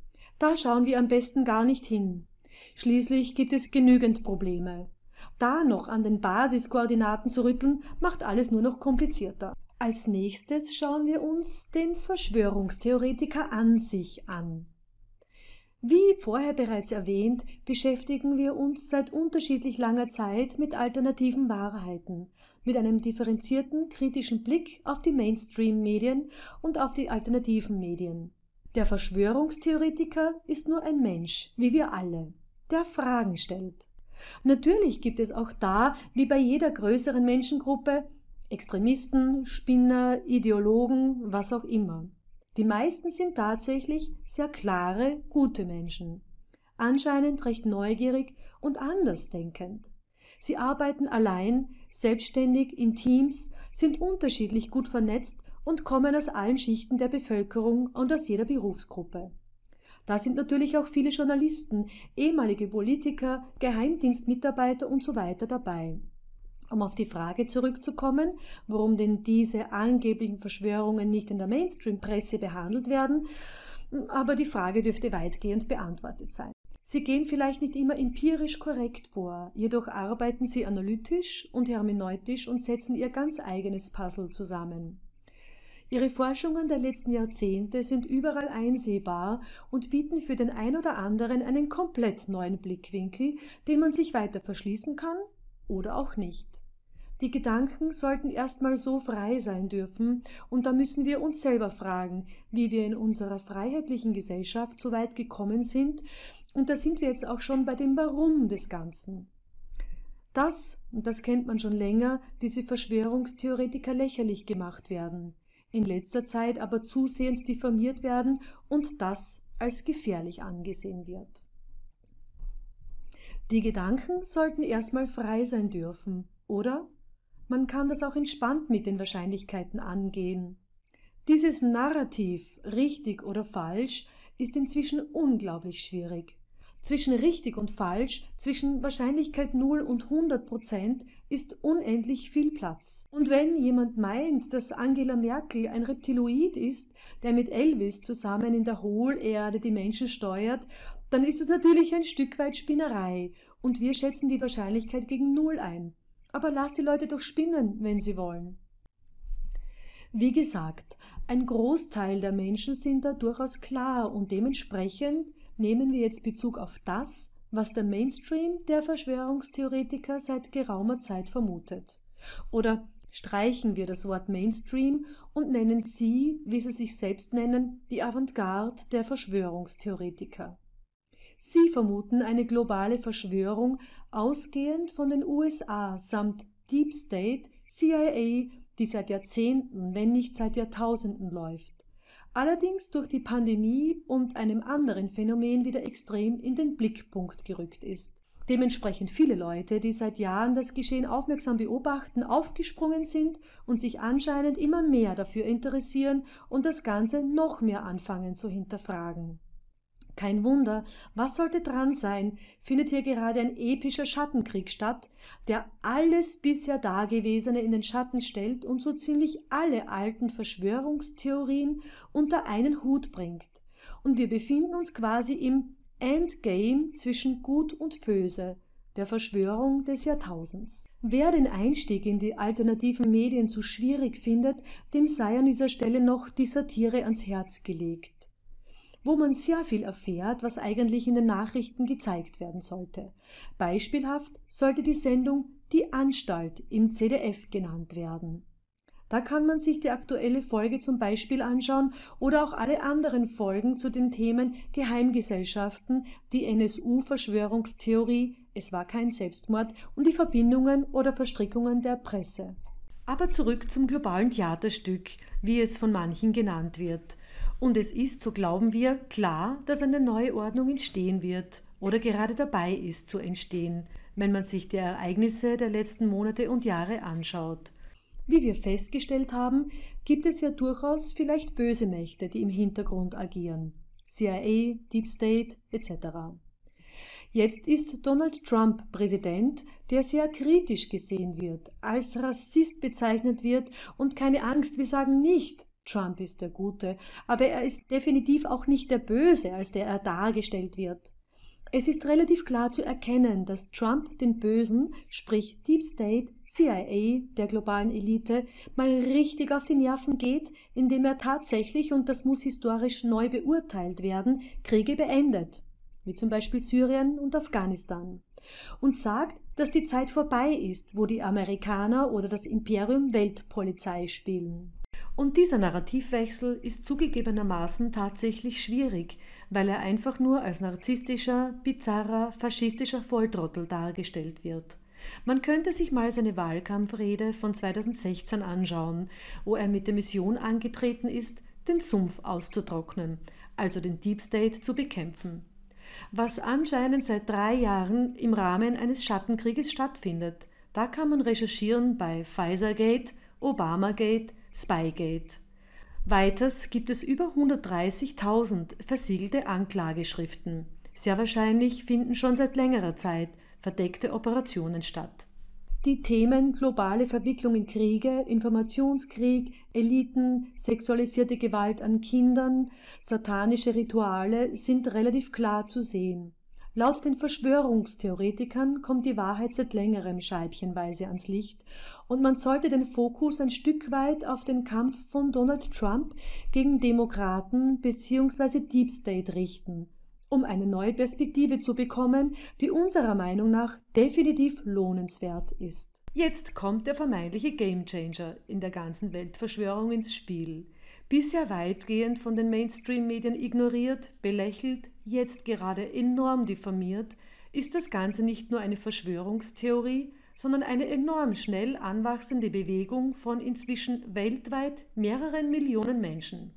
Da schauen wir am besten gar nicht hin. Schließlich gibt es genügend Probleme. Da noch an den Basiskoordinaten zu rütteln, macht alles nur noch komplizierter. Als nächstes schauen wir uns den Verschwörungstheoretiker an sich an. Wie vorher bereits erwähnt, beschäftigen wir uns seit unterschiedlich langer Zeit mit alternativen Wahrheiten, mit einem differenzierten, kritischen Blick auf die Mainstream-Medien und auf die alternativen Medien. Der Verschwörungstheoretiker ist nur ein Mensch, wie wir alle, der Fragen stellt. Natürlich gibt es auch da, wie bei jeder größeren Menschengruppe, Extremisten, Spinner, Ideologen, was auch immer. Die meisten sind tatsächlich sehr klare, gute Menschen, anscheinend recht neugierig und andersdenkend. Sie arbeiten allein, selbstständig, in Teams, sind unterschiedlich gut vernetzt und kommen aus allen Schichten der Bevölkerung und aus jeder Berufsgruppe. Da sind natürlich auch viele Journalisten, ehemalige Politiker, Geheimdienstmitarbeiter und so weiter dabei. Um auf die Frage zurückzukommen, warum denn diese angeblichen Verschwörungen nicht in der Mainstream-Presse behandelt werden, aber die Frage dürfte weitgehend beantwortet sein. Sie gehen vielleicht nicht immer empirisch korrekt vor, jedoch arbeiten sie analytisch und hermeneutisch und setzen ihr ganz eigenes Puzzle zusammen. Ihre Forschungen der letzten Jahrzehnte sind überall einsehbar und bieten für den ein oder anderen einen komplett neuen Blickwinkel, den man sich weiter verschließen kann oder auch nicht. Die Gedanken sollten erstmal so frei sein dürfen, und da müssen wir uns selber fragen, wie wir in unserer freiheitlichen Gesellschaft so weit gekommen sind, und da sind wir jetzt auch schon bei dem Warum des Ganzen. Und das kennt man schon länger, diese Verschwörungstheoretiker lächerlich gemacht werden, in letzter Zeit aber zusehends diffamiert werden und das als gefährlich angesehen wird. Die Gedanken sollten erstmal frei sein dürfen, oder? Man kann das auch entspannt mit den Wahrscheinlichkeiten angehen. Dieses Narrativ, richtig oder falsch, ist inzwischen unglaublich schwierig. Zwischen richtig und falsch, zwischen Wahrscheinlichkeit 0 und 100% ist unendlich viel Platz. Und wenn jemand meint, dass Angela Merkel ein Reptiloid ist, der mit Elvis zusammen in der Hohlerde die Menschen steuert, dann ist es natürlich ein Stück weit Spinnerei und wir schätzen die Wahrscheinlichkeit gegen 0 ein. Aber lasst die Leute doch spinnen, wenn sie wollen. Wie gesagt, ein Großteil der Menschen sind da durchaus klar und dementsprechend nehmen wir jetzt Bezug auf das, was der Mainstream der Verschwörungstheoretiker seit geraumer Zeit vermutet. Oder streichen wir das Wort Mainstream und nennen sie, wie sie sich selbst nennen, die Avantgarde der Verschwörungstheoretiker. Sie vermuten eine globale Verschwörung ausgehend von den USA samt Deep State, CIA, die seit Jahrzehnten, wenn nicht seit Jahrtausenden läuft. Allerdings durch die Pandemie und einem anderen Phänomen wieder extrem in den Blickpunkt gerückt ist. Dementsprechend viele Leute, die seit Jahren das Geschehen aufmerksam beobachten, aufgesprungen sind und sich anscheinend immer mehr dafür interessieren und das Ganze noch mehr anfangen zu hinterfragen. Kein Wunder, was sollte dran sein, findet hier gerade ein epischer Schattenkrieg statt, der alles bisher Dagewesene in den Schatten stellt und so ziemlich alle alten Verschwörungstheorien unter einen Hut bringt. Und wir befinden uns quasi im Endgame zwischen Gut und Böse, der Verschwörung des Jahrtausends. Wer den Einstieg in die alternativen Medien zu schwierig findet, dem sei an dieser Stelle noch die Satire ans Herz gelegt, wo man sehr viel erfährt, was eigentlich in den Nachrichten gezeigt werden sollte. Beispielhaft sollte die Sendung Die Anstalt im ZDF genannt werden. Da kann man sich die aktuelle Folge zum Beispiel anschauen oder auch alle anderen Folgen zu den Themen Geheimgesellschaften, die NSU-Verschwörungstheorie, es war kein Selbstmord und die Verbindungen oder Verstrickungen der Presse. Aber zurück zum globalen Theaterstück, wie es von manchen genannt wird. Und es ist, so glauben wir, klar, dass eine neue Ordnung entstehen wird oder gerade dabei ist zu entstehen, wenn man sich die Ereignisse der letzten Monate und Jahre anschaut. Wie wir festgestellt haben, gibt es ja durchaus vielleicht böse Mächte, die im Hintergrund agieren. CIA, Deep State etc. Jetzt ist Donald Trump Präsident, der sehr kritisch gesehen wird, als Rassist bezeichnet wird und keine Angst, wir sagen nicht, Trump ist der Gute, aber er ist definitiv auch nicht der Böse, als der er dargestellt wird. Es ist relativ klar zu erkennen, dass Trump den Bösen, sprich Deep State, CIA, der globalen Elite, mal richtig auf die Nerven geht, indem er tatsächlich, und das muss historisch neu beurteilt werden, Kriege beendet, wie zum Beispiel Syrien und Afghanistan, und sagt, dass die Zeit vorbei ist, wo die Amerikaner oder das Imperium Weltpolizei spielen. Und dieser Narrativwechsel ist zugegebenermaßen tatsächlich schwierig, weil er einfach nur als narzisstischer, bizarrer, faschistischer Volltrottel dargestellt wird. Man könnte sich mal seine Wahlkampfrede von 2016 anschauen, wo er mit der Mission angetreten ist, den Sumpf auszutrocknen, also den Deep State zu bekämpfen. Was anscheinend seit 3 Jahren im Rahmen eines Schattenkrieges stattfindet. Da kann man recherchieren bei Pfizergate, Obamagate, Spygate. Weiters gibt es über 130.000 versiegelte Anklageschriften. Sehr wahrscheinlich finden schon seit längerer Zeit verdeckte Operationen statt. Die Themen globale Verwicklung in Kriege, Informationskrieg, Eliten, sexualisierte Gewalt an Kindern, satanische Rituale sind relativ klar zu sehen. Laut den Verschwörungstheoretikern kommt die Wahrheit seit längerem scheibchenweise ans Licht und man sollte den Fokus ein Stück weit auf den Kampf von Donald Trump gegen Demokraten bzw. Deep State richten, um eine neue Perspektive zu bekommen, die unserer Meinung nach definitiv lohnenswert ist. Jetzt kommt der vermeintliche Gamechanger in der ganzen Weltverschwörung ins Spiel. Bisher weitgehend von den Mainstream-Medien ignoriert, belächelt, jetzt gerade enorm diffamiert, ist das Ganze nicht nur eine Verschwörungstheorie, sondern eine enorm schnell anwachsende Bewegung von inzwischen weltweit mehreren Millionen Menschen.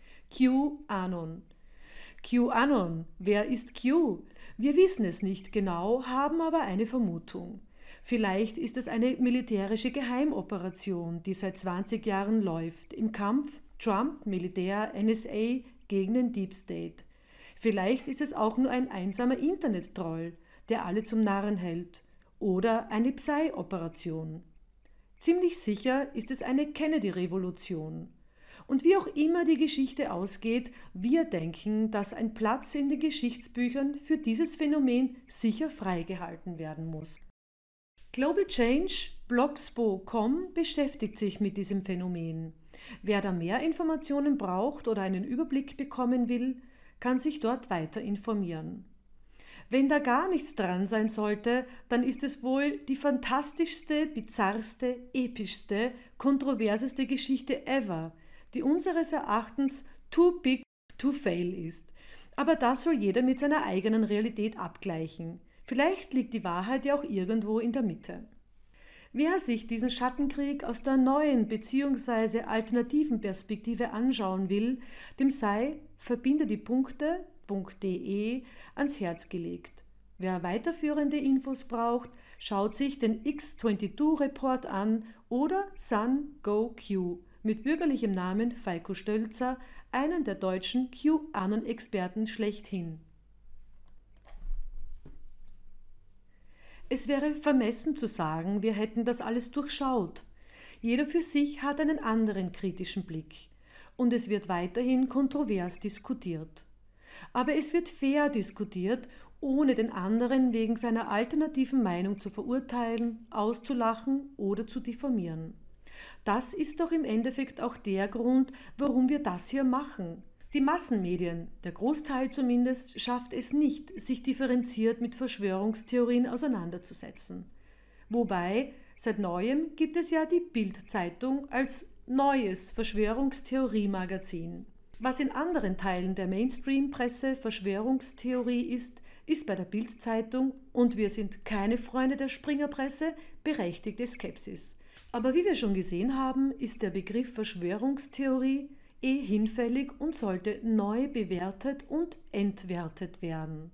QAnon. QAnon. Wer ist Q? Wir wissen es nicht genau, haben aber eine Vermutung. Vielleicht ist es eine militärische Geheimoperation, die seit 20 Jahren läuft, im Kampf Trump, Militär, NSA gegen den Deep State. Vielleicht ist es auch nur ein einsamer Internet-Troll, der alle zum Narren hält. Oder eine Psy-Operation. Ziemlich sicher ist es eine Kennedy-Revolution. Und wie auch immer die Geschichte ausgeht, wir denken, dass ein Platz in den Geschichtsbüchern für dieses Phänomen sicher freigehalten werden muss. Global Change Blogspo.com beschäftigt sich mit diesem Phänomen. Wer da mehr Informationen braucht oder einen Überblick bekommen will, kann sich dort weiter informieren. Wenn da gar nichts dran sein sollte, dann ist es wohl die fantastischste, bizarrste, epischste, kontroverseste Geschichte ever, die unseres Erachtens too big to fail ist. Aber das soll jeder mit seiner eigenen Realität abgleichen. Vielleicht liegt die Wahrheit ja auch irgendwo in der Mitte. Wer sich diesen Schattenkrieg aus der neuen bzw. alternativen Perspektive anschauen will, dem sei verbindediepunkte.de ans Herz gelegt. Wer weiterführende Infos braucht, schaut sich den X22-Report an oder SunGoQ mit bürgerlichem Namen Feiko Stölzer, einen der deutschen QAnon-Experten schlechthin. Es wäre vermessen zu sagen, wir hätten das alles durchschaut. Jeder für sich hat einen anderen kritischen Blick. Und es wird weiterhin kontrovers diskutiert. Aber es wird fair diskutiert, ohne den anderen wegen seiner alternativen Meinung zu verurteilen, auszulachen oder zu diffamieren. Das ist doch im Endeffekt auch der Grund, warum wir das hier machen. Die Massenmedien, der Großteil zumindest, schafft es nicht, sich differenziert mit Verschwörungstheorien auseinanderzusetzen. Wobei, seit Neuem gibt es ja die Bild-Zeitung als neues Verschwörungstheorie-Magazin. Was in anderen Teilen der Mainstream-Presse Verschwörungstheorie ist, ist bei der Bild-Zeitung, und wir sind keine Freunde der Springerpresse, berechtigte Skepsis. Aber wie wir schon gesehen haben, ist der Begriff Verschwörungstheorie hinfällig und sollte neu bewertet und entwertet werden.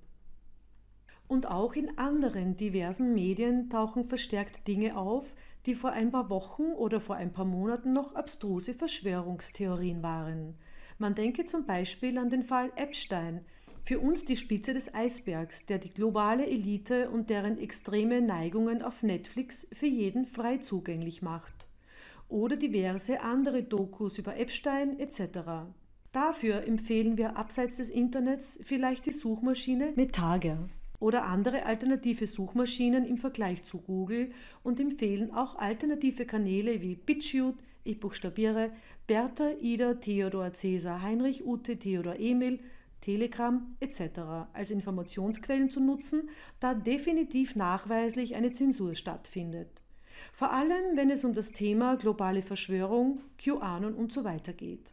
Und auch in anderen diversen Medien tauchen verstärkt Dinge auf, die vor ein paar Wochen oder vor ein paar Monaten noch abstruse Verschwörungstheorien waren. Man denke zum Beispiel an den Fall Epstein, für uns die Spitze des Eisbergs, der die globale Elite und deren extreme Neigungen auf Netflix für jeden frei zugänglich macht. Oder diverse andere Dokus über Epstein etc. Dafür empfehlen wir abseits des Internets vielleicht die Suchmaschine Metager oder andere alternative Suchmaschinen im Vergleich zu Google und empfehlen auch alternative Kanäle wie BitChute, ich buchstabiere, Bertha, Ida, Theodor, Cäsar, Heinrich, Ute, Theodor, Emil, Telegram etc. als Informationsquellen zu nutzen, da definitiv nachweislich eine Zensur stattfindet. Vor allem, wenn es um das Thema globale Verschwörung, QAnon und so weiter geht.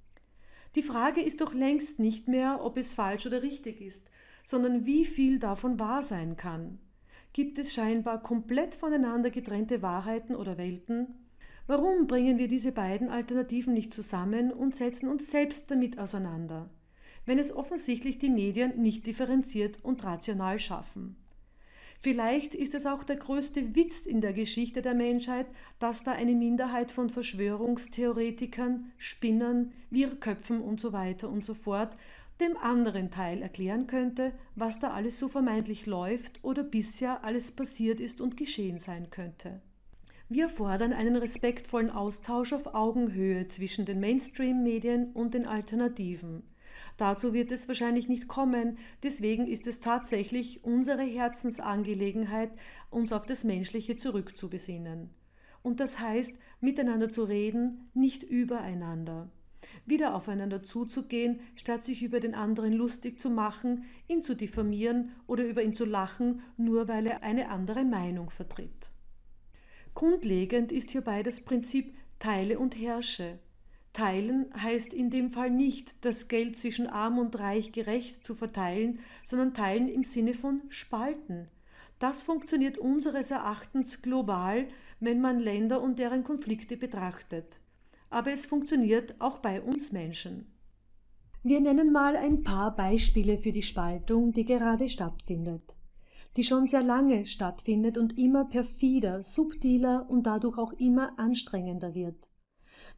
Die Frage ist doch längst nicht mehr, ob es falsch oder richtig ist, sondern wie viel davon wahr sein kann. Gibt es scheinbar komplett voneinander getrennte Wahrheiten oder Welten? Warum bringen wir diese beiden Alternativen nicht zusammen und setzen uns selbst damit auseinander, wenn es offensichtlich die Medien nicht differenziert und rational schaffen? Vielleicht ist es auch der größte Witz in der Geschichte der Menschheit, dass da eine Minderheit von Verschwörungstheoretikern, Spinnern, Wirrköpfen und so weiter und so fort dem anderen Teil erklären könnte, was da alles so vermeintlich läuft oder bisher alles passiert ist und geschehen sein könnte. Wir fordern einen respektvollen Austausch auf Augenhöhe zwischen den Mainstream-Medien und den Alternativen. Dazu wird es wahrscheinlich nicht kommen, deswegen ist es tatsächlich unsere Herzensangelegenheit, uns auf das Menschliche zurückzubesinnen. Und das heißt, miteinander zu reden, nicht übereinander. Wieder aufeinander zuzugehen, statt sich über den anderen lustig zu machen, ihn zu diffamieren oder über ihn zu lachen, nur weil er eine andere Meinung vertritt. Grundlegend ist hierbei das Prinzip Teile und herrsche. Teilen heißt in dem Fall nicht, das Geld zwischen Arm und Reich gerecht zu verteilen, sondern teilen im Sinne von spalten. Das funktioniert unseres Erachtens global, wenn man Länder und deren Konflikte betrachtet. Aber es funktioniert auch bei uns Menschen. Wir nennen mal ein paar Beispiele für die Spaltung, die gerade stattfindet. Die schon sehr lange stattfindet und immer perfider, subtiler und dadurch auch immer anstrengender wird.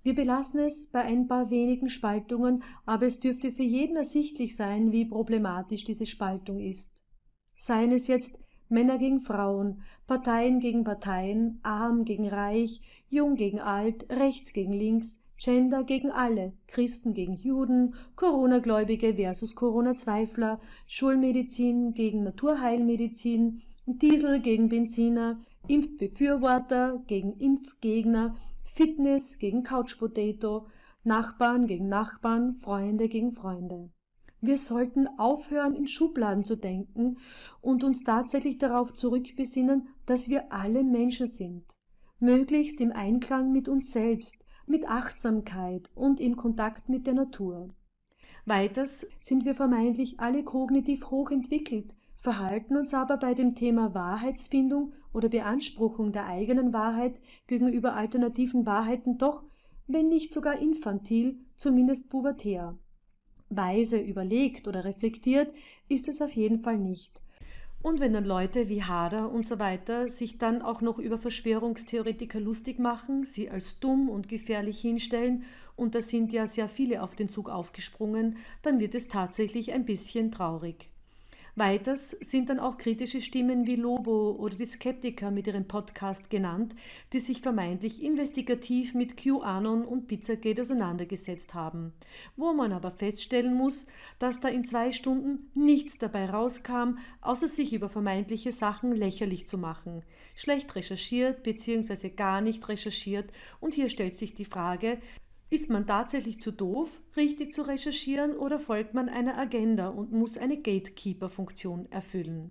Wir belassen es bei ein paar wenigen Spaltungen, aber es dürfte für jeden ersichtlich sein, wie problematisch diese Spaltung ist. Seien es jetzt Männer gegen Frauen, Parteien gegen Parteien, arm gegen reich, jung gegen alt, rechts gegen links, Gender gegen alle, Christen gegen Juden, Corona-Gläubige versus Corona-Zweifler, Schulmedizin gegen Naturheilmedizin, Diesel gegen Benziner, Impfbefürworter gegen Impfgegner, Fitness gegen Couch Potato, Nachbarn gegen Nachbarn, Freunde gegen Freunde. Wir sollten aufhören, in Schubladen zu denken und uns tatsächlich darauf zurückbesinnen, dass wir alle Menschen sind, möglichst im Einklang mit uns selbst, mit Achtsamkeit und im Kontakt mit der Natur. Weiters sind wir vermeintlich alle kognitiv hochentwickelt, verhalten uns aber bei dem Thema Wahrheitsfindung oder Beanspruchung der eigenen Wahrheit gegenüber alternativen Wahrheiten doch, wenn nicht sogar infantil, zumindest pubertär. Weise, überlegt oder reflektiert ist es auf jeden Fall nicht. Und wenn dann Leute wie Hader und so weiter sich dann auch noch über Verschwörungstheoretiker lustig machen, sie als dumm und gefährlich hinstellen, und da sind ja sehr viele auf den Zug aufgesprungen, dann wird es tatsächlich ein bisschen traurig. Weiters sind dann auch kritische Stimmen wie Lobo oder die Skeptiker mit ihrem Podcast genannt, die sich vermeintlich investigativ mit QAnon und Pizzagate auseinandergesetzt haben, wo man aber feststellen muss, dass da in 2 Stunden nichts dabei rauskam, außer sich über vermeintliche Sachen lächerlich zu machen. Schlecht recherchiert bzw. gar nicht recherchiert, und hier stellt sich die Frage: Ist man tatsächlich zu doof, richtig zu recherchieren, oder folgt man einer Agenda und muss eine Gatekeeper-Funktion erfüllen?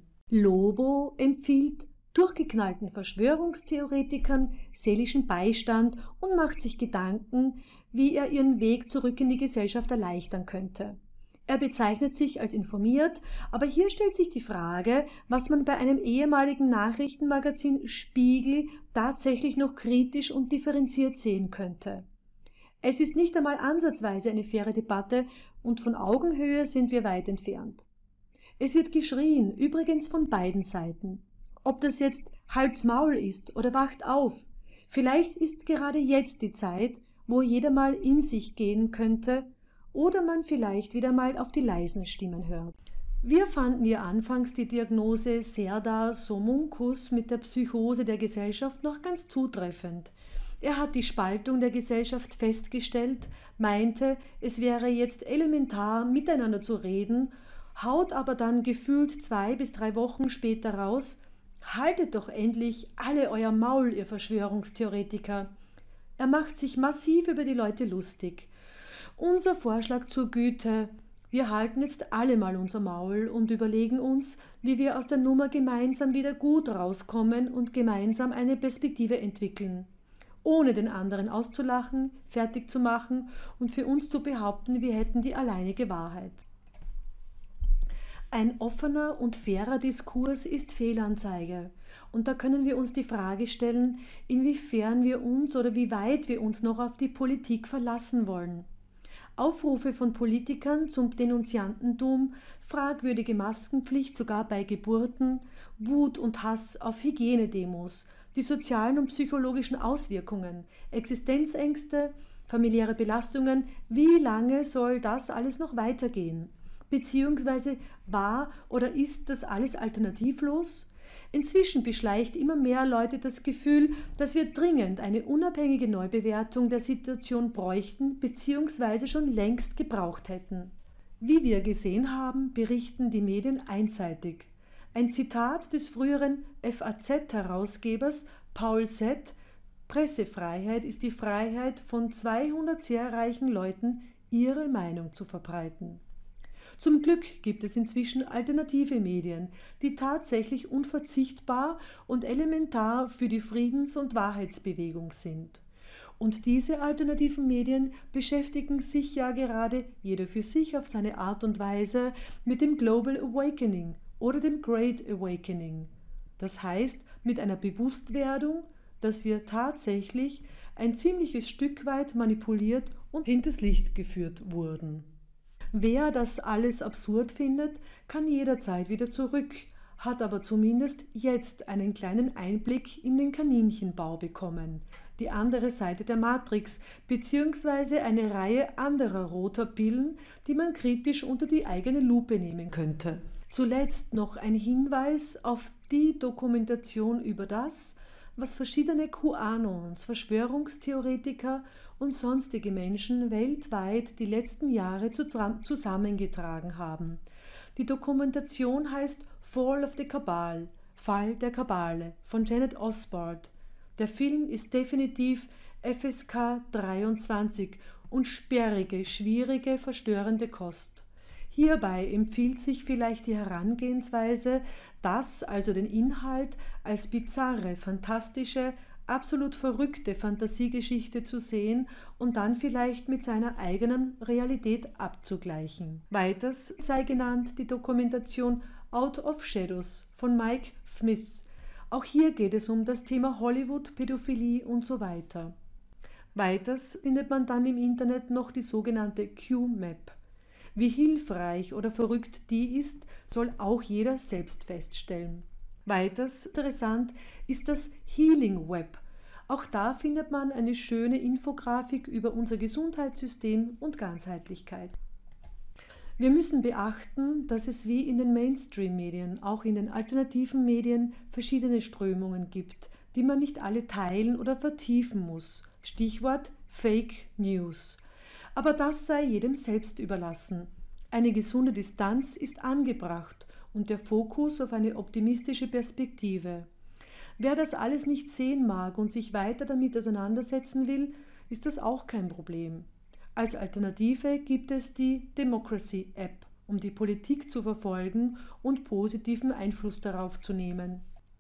Lobo empfiehlt durchgeknallten Verschwörungstheoretikern seelischen Beistand und macht sich Gedanken, wie er ihren Weg zurück in die Gesellschaft erleichtern könnte. Er bezeichnet sich als informiert, aber hier stellt sich die Frage, was man bei einem ehemaligen Nachrichtenmagazin Spiegel tatsächlich noch kritisch und differenziert sehen könnte. Es ist nicht einmal ansatzweise eine faire Debatte, und von Augenhöhe sind wir weit entfernt. Es wird geschrien, übrigens von beiden Seiten. Ob das jetzt Halt's Maul ist oder Wacht auf, vielleicht ist gerade jetzt die Zeit, wo jeder mal in sich gehen könnte oder man vielleicht wieder mal auf die leisen Stimmen hört. Wir fanden ja anfangs die Diagnose Serdar Somunkus mit der Psychose der Gesellschaft noch ganz zutreffend. Er hat die Spaltung der Gesellschaft festgestellt, meinte, es wäre jetzt elementar, miteinander zu reden, haut aber dann gefühlt 2 bis 3 Wochen später raus: Haltet doch endlich alle euer Maul, ihr Verschwörungstheoretiker. Er macht sich massiv über die Leute lustig. Unser Vorschlag zur Güte: Wir halten jetzt alle mal unser Maul und überlegen uns, wie wir aus der Nummer gemeinsam wieder gut rauskommen und gemeinsam eine Perspektive entwickeln, ohne den anderen auszulachen, fertig zu machen und für uns zu behaupten, wir hätten die alleinige Wahrheit. Ein offener und fairer Diskurs ist Fehlanzeige, und da können wir uns die Frage stellen, inwiefern wir uns oder wie weit wir uns noch auf die Politik verlassen wollen. Aufrufe von Politikern zum Denunziantentum, fragwürdige Maskenpflicht sogar bei Geburten, Wut und Hass auf Hygienedemos, die sozialen und psychologischen Auswirkungen, Existenzängste, familiäre Belastungen, wie lange soll das alles noch weitergehen? Beziehungsweise war oder ist das alles alternativlos? Inzwischen beschleicht immer mehr Leute das Gefühl, dass wir dringend eine unabhängige Neubewertung der Situation bräuchten bzw. schon längst gebraucht hätten. Wie wir gesehen haben, berichten die Medien einseitig. Ein Zitat des früheren FAZ-Herausgebers Paul Seth: Pressefreiheit ist die Freiheit von 200 sehr reichen Leuten, ihre Meinung zu verbreiten. Zum Glück gibt es inzwischen alternative Medien, die tatsächlich unverzichtbar und elementar für die Friedens- und Wahrheitsbewegung sind. Und diese alternativen Medien beschäftigen sich ja gerade, jeder für sich auf seine Art und Weise, mit dem Global Awakening oder dem Great Awakening. Das heißt, mit einer Bewusstwerdung, dass wir tatsächlich ein ziemliches Stück weit manipuliert und hinters Licht geführt wurden. Wer das alles absurd findet, kann jederzeit wieder zurück, hat aber zumindest jetzt einen kleinen Einblick in den Kaninchenbau bekommen, die andere Seite der Matrix bzw. eine Reihe anderer roter Pillen, die man kritisch unter die eigene Lupe nehmen könnte. Zuletzt noch ein Hinweis auf die Dokumentation über das, was verschiedene QAnons, Verschwörungstheoretiker und sonstige Menschen weltweit die letzten Jahre zusammengetragen haben. Die Dokumentation heißt Fall of the Cabal, Fall der Kabale von Janet Osbald. Der Film ist definitiv FSK 23 und sperrige, schwierige, verstörende Kost. Hierbei empfiehlt sich vielleicht die Herangehensweise, das, also den Inhalt, als bizarre, fantastische, absolut verrückte Fantasiegeschichte zu sehen und dann vielleicht mit seiner eigenen Realität abzugleichen. Weiters sei genannt die Dokumentation Out of Shadows von Mike Smith. Auch hier geht es um das Thema Hollywood, Pädophilie und so weiter. Weiters findet man dann im Internet noch die sogenannte Q-Map. Wie hilfreich oder verrückt die ist, soll auch jeder selbst feststellen. Weiters interessant ist das Healing Web. Auch da findet man eine schöne Infografik über unser Gesundheitssystem und Ganzheitlichkeit. Wir müssen beachten, dass es wie in den Mainstream-Medien, auch in den alternativen Medien, verschiedene Strömungen gibt, die man nicht alle teilen oder vertiefen muss. Stichwort Fake News. Aber das sei jedem selbst überlassen. Eine gesunde Distanz ist angebracht und der Fokus auf eine optimistische Perspektive. Wer das alles nicht sehen mag und sich weiter damit auseinandersetzen will, ist das auch kein Problem. Als Alternative gibt es die Democracy-App, um die Politik zu verfolgen und positiven Einfluss darauf zu nehmen.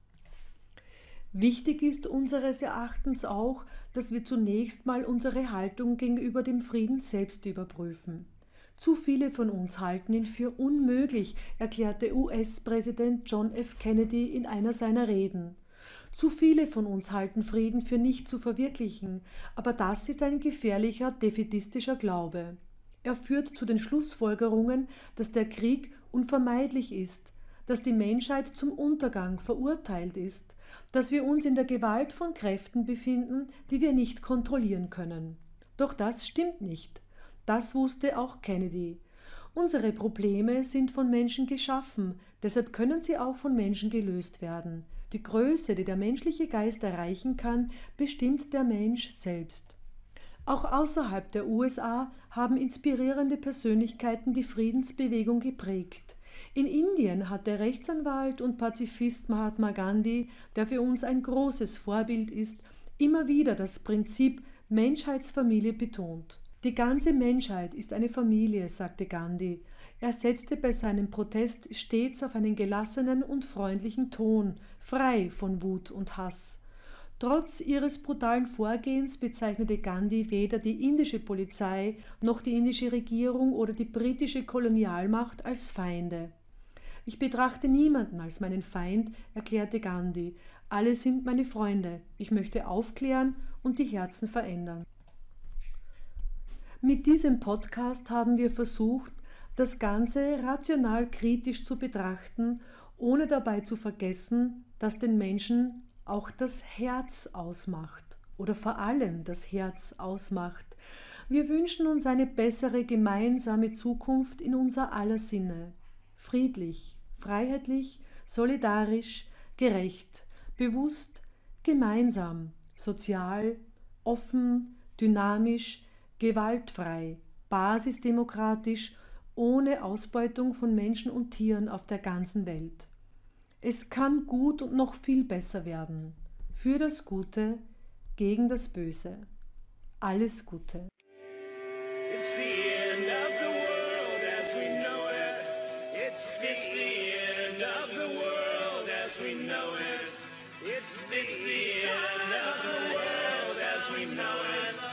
Wichtig ist unseres Erachtens auch, dass wir zunächst mal unsere Haltung gegenüber dem Frieden selbst überprüfen. Zu viele von uns halten ihn für unmöglich, erklärte US-Präsident John F. Kennedy in einer seiner Reden. Zu viele von uns halten Frieden für nicht zu verwirklichen, aber das ist ein gefährlicher, defätistischer Glaube. Er führt zu den Schlussfolgerungen, dass der Krieg unvermeidlich ist, dass die Menschheit zum Untergang verurteilt ist, dass wir uns in der Gewalt von Kräften befinden, die wir nicht kontrollieren können. Doch das stimmt nicht. Das wusste auch Kennedy. Unsere Probleme sind von Menschen geschaffen, deshalb können sie auch von Menschen gelöst werden. Die Größe, die der menschliche Geist erreichen kann, bestimmt der Mensch selbst. Auch außerhalb der USA haben inspirierende Persönlichkeiten die Friedensbewegung geprägt. In Indien hat der Rechtsanwalt und Pazifist Mahatma Gandhi, der für uns ein großes Vorbild ist, immer wieder das Prinzip Menschheitsfamilie betont. Die ganze Menschheit ist eine Familie, sagte Gandhi. Er setzte bei seinem Protest stets auf einen gelassenen und freundlichen Ton, frei von Wut und Hass. Trotz ihres brutalen Vorgehens bezeichnete Gandhi weder die indische Polizei noch die indische Regierung oder die britische Kolonialmacht als Feinde. Ich betrachte niemanden als meinen Feind, erklärte Gandhi. Alle sind meine Freunde. Ich möchte aufklären und die Herzen verändern. Mit diesem Podcast haben wir versucht, das Ganze rational kritisch zu betrachten, ohne dabei zu vergessen, dass den Menschen auch das Herz ausmacht oder vor allem das Herz ausmacht. Wir wünschen uns eine bessere gemeinsame Zukunft in unser aller Sinne. Friedlich, freiheitlich, solidarisch, gerecht, bewusst, gemeinsam, sozial, offen, dynamisch, gewaltfrei, basisdemokratisch, ohne Ausbeutung von Menschen und Tieren auf der ganzen Welt. Es kann gut und noch viel besser werden. Für das Gute, gegen das Böse. Alles Gute. It's the end of the world as we know it. It's the end of the world as we know it. It's the end of the world as we know it.